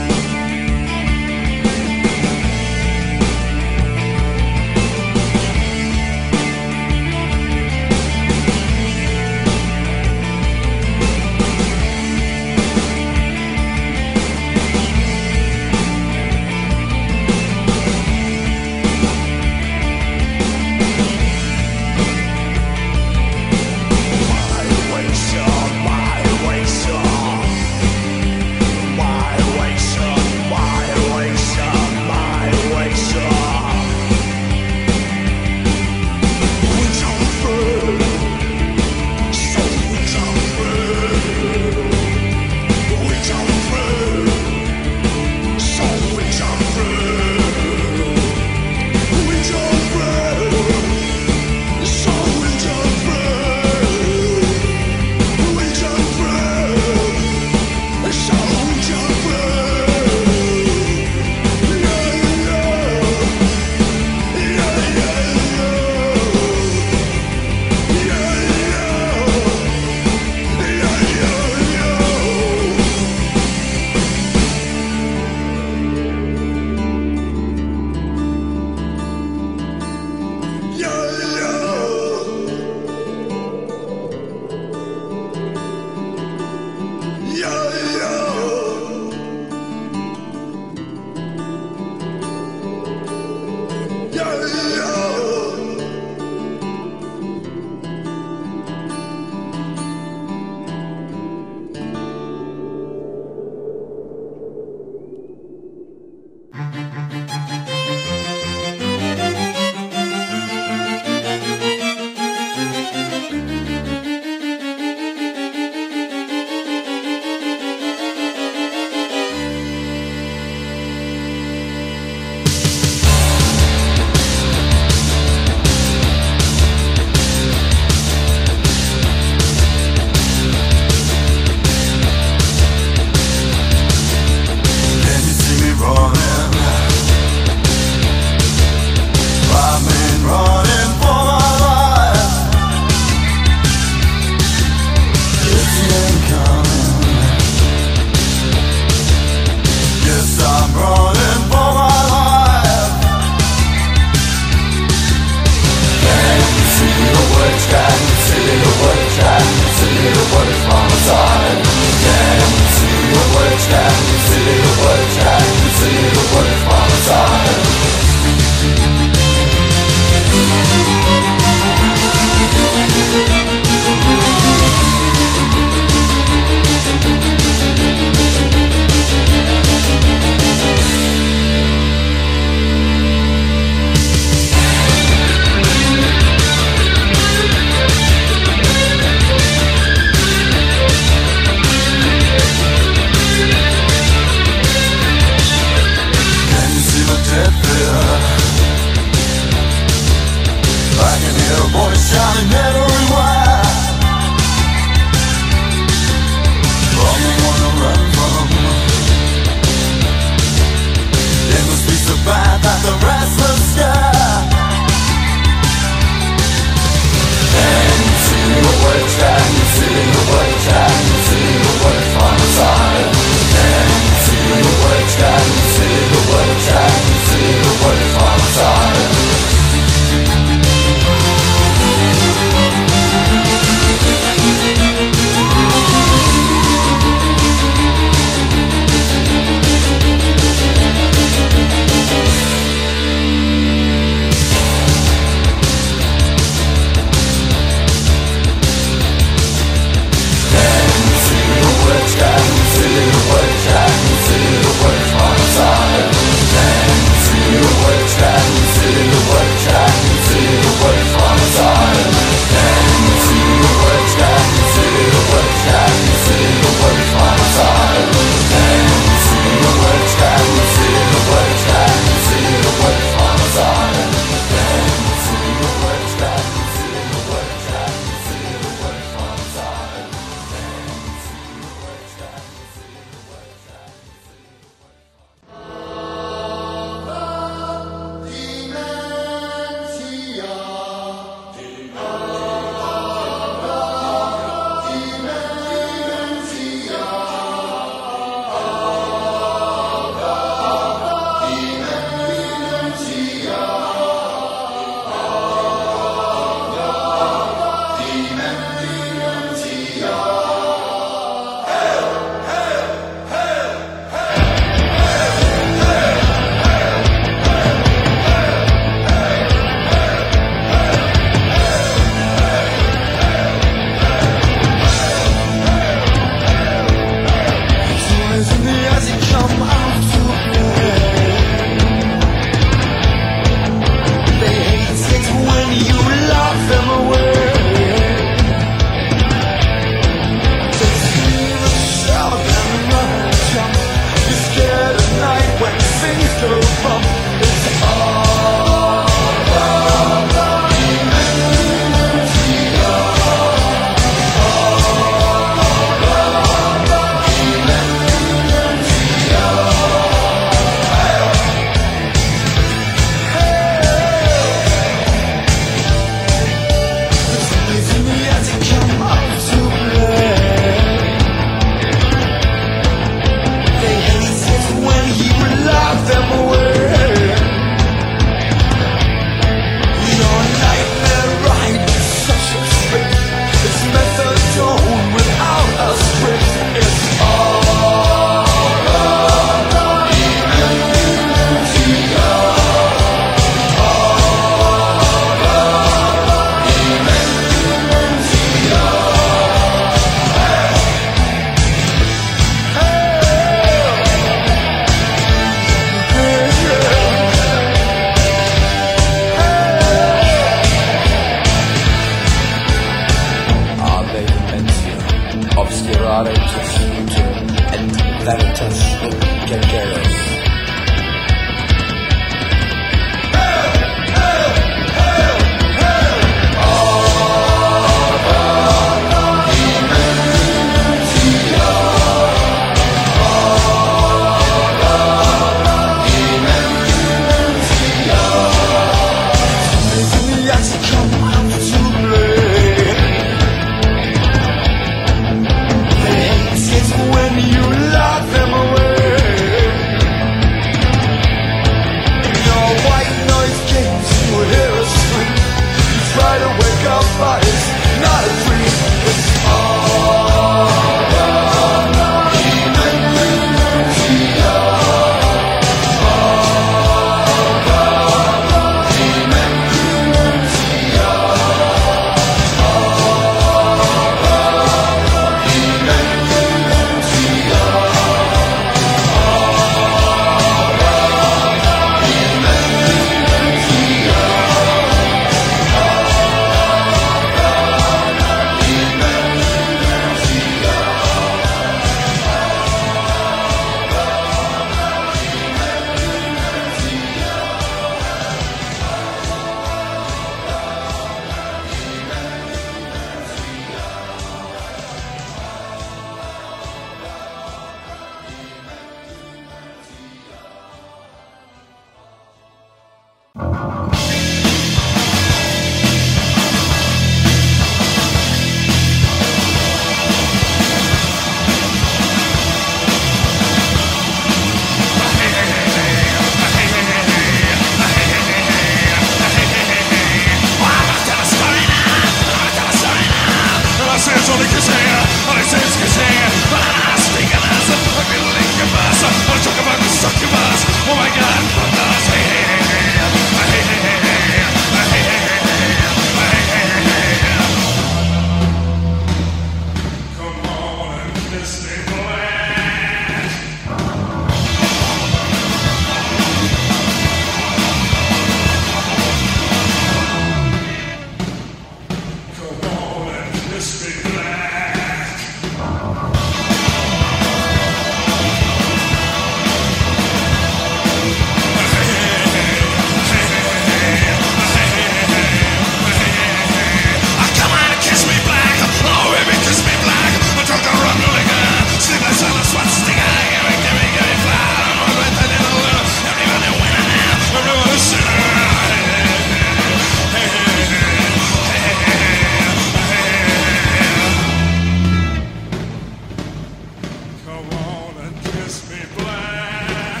G: Come on and kiss me black.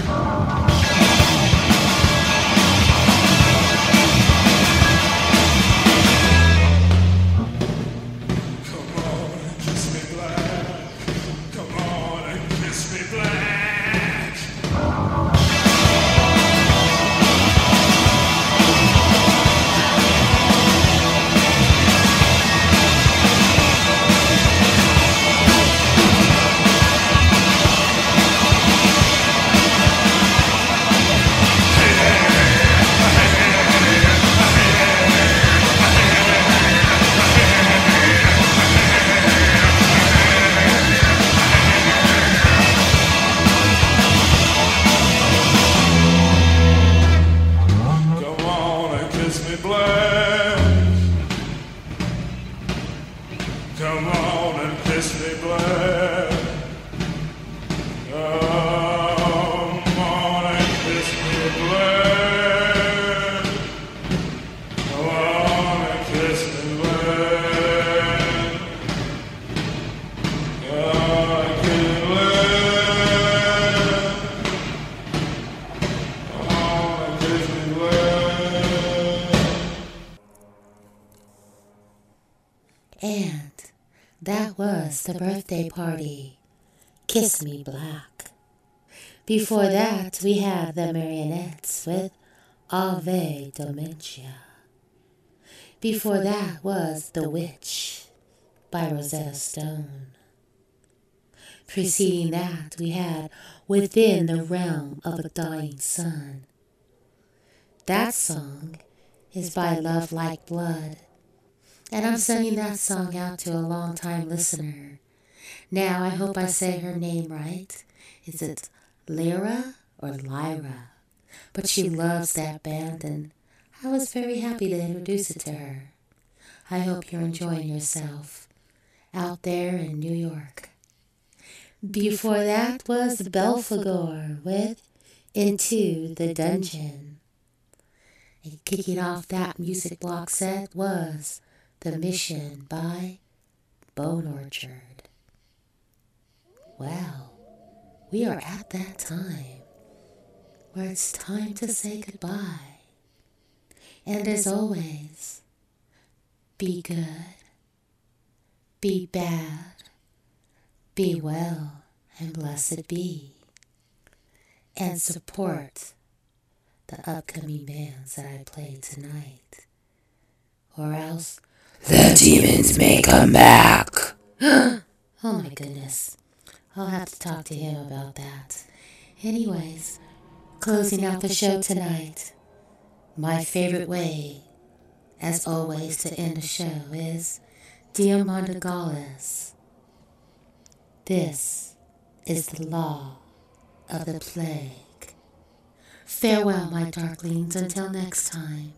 G: Come on and kiss me black. Come on and kiss me black. Come on and kiss me black. Come on and kiss me black. Come on and kiss me black. Come on and kiss me black. God, kiss me black. Come on and kiss me black.
A: And that was the birthday party, Kiss Me Black. Before that, we had the Marionettes with Ave Dementia. Before that was The Witch by Rosetta Stone. Preceding that, we had Within the Realm of a Dying Sun. That song is by Love Like Blood. And I'm sending that song out to a long-time listener. Now, I hope I say her name right. Is it Lyra or Lyra? But she loves that band, and I was very happy to introduce it to her. I hope you're enjoying yourself out there in New York. Before that was Belphegor with Into the Dungeon. And kicking off that music block set was The Mission by Bone Orchard. Well, we are at that time where it's time to say goodbye. And as always, be good, be bad, be well, and blessed be. And support the upcoming bands that I played tonight. Or else
B: The demons may come back.
A: oh my goodness. I'll have to talk to him about that. Anyways, closing out the show tonight, my favorite way, as always, to end a show is Diamanda Gallis. This is the law of the plague. Farewell, my darklings, until next time.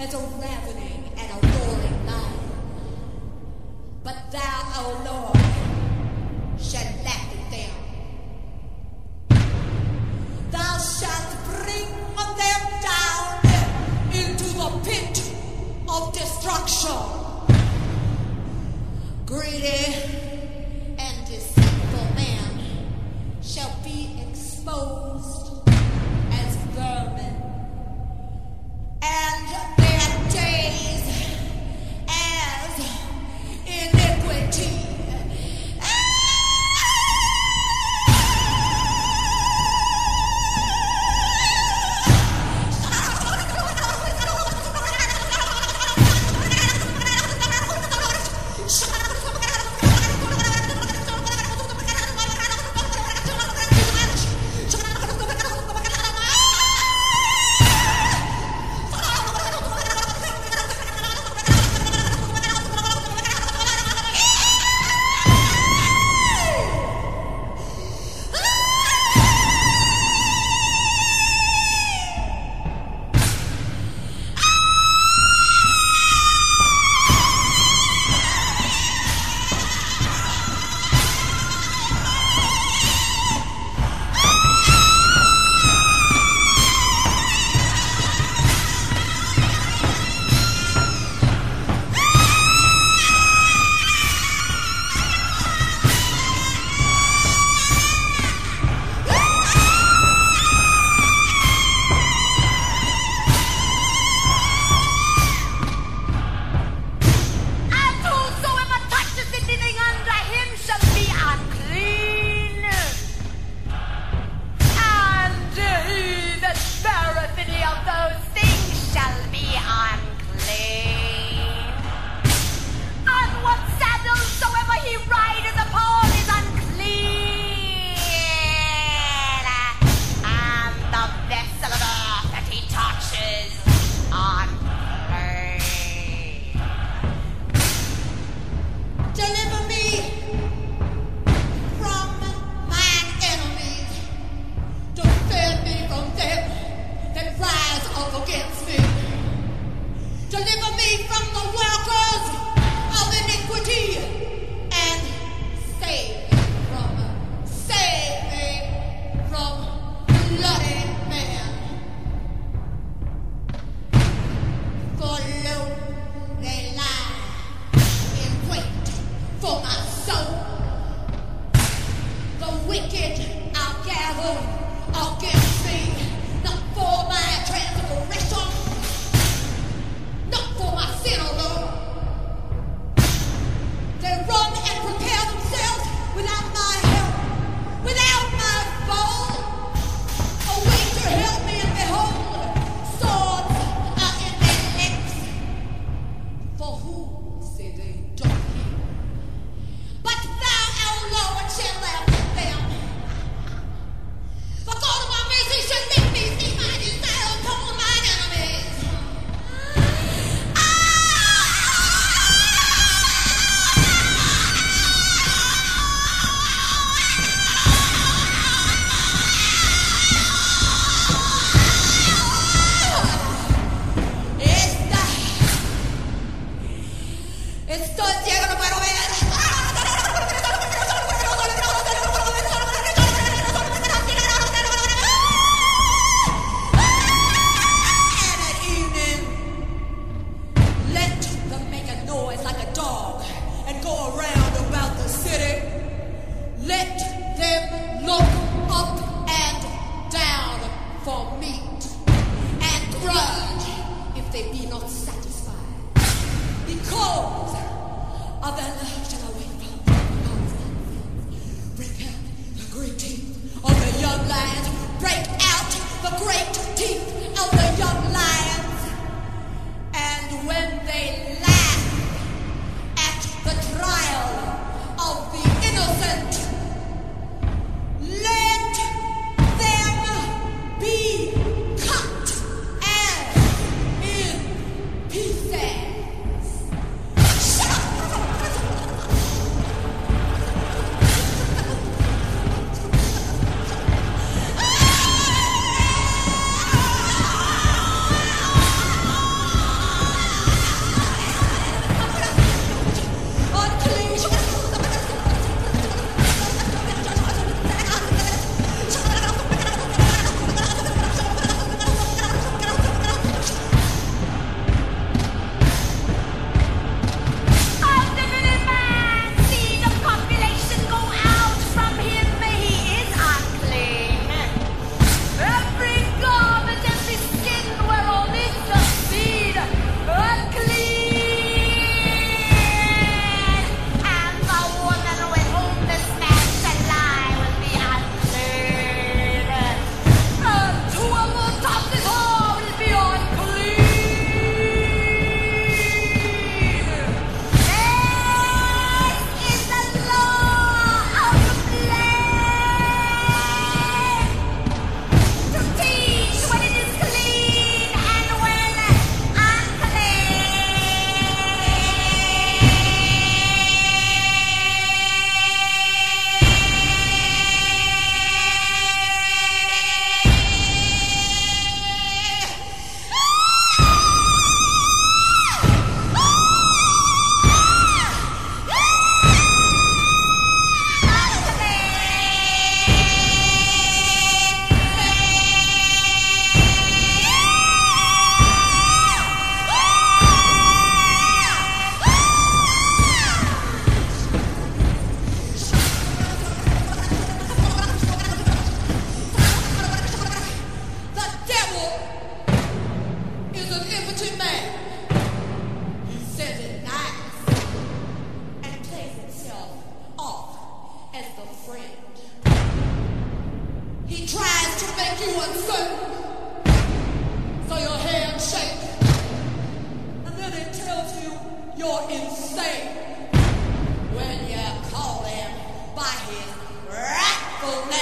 I: as a ravening and a roaring lion. But thou, O Lord, shalt laugh at them. Thou shalt bring them down into the pit of destruction. Greedy and deceitful man shall be exposed as vermin, and their days deceitful man.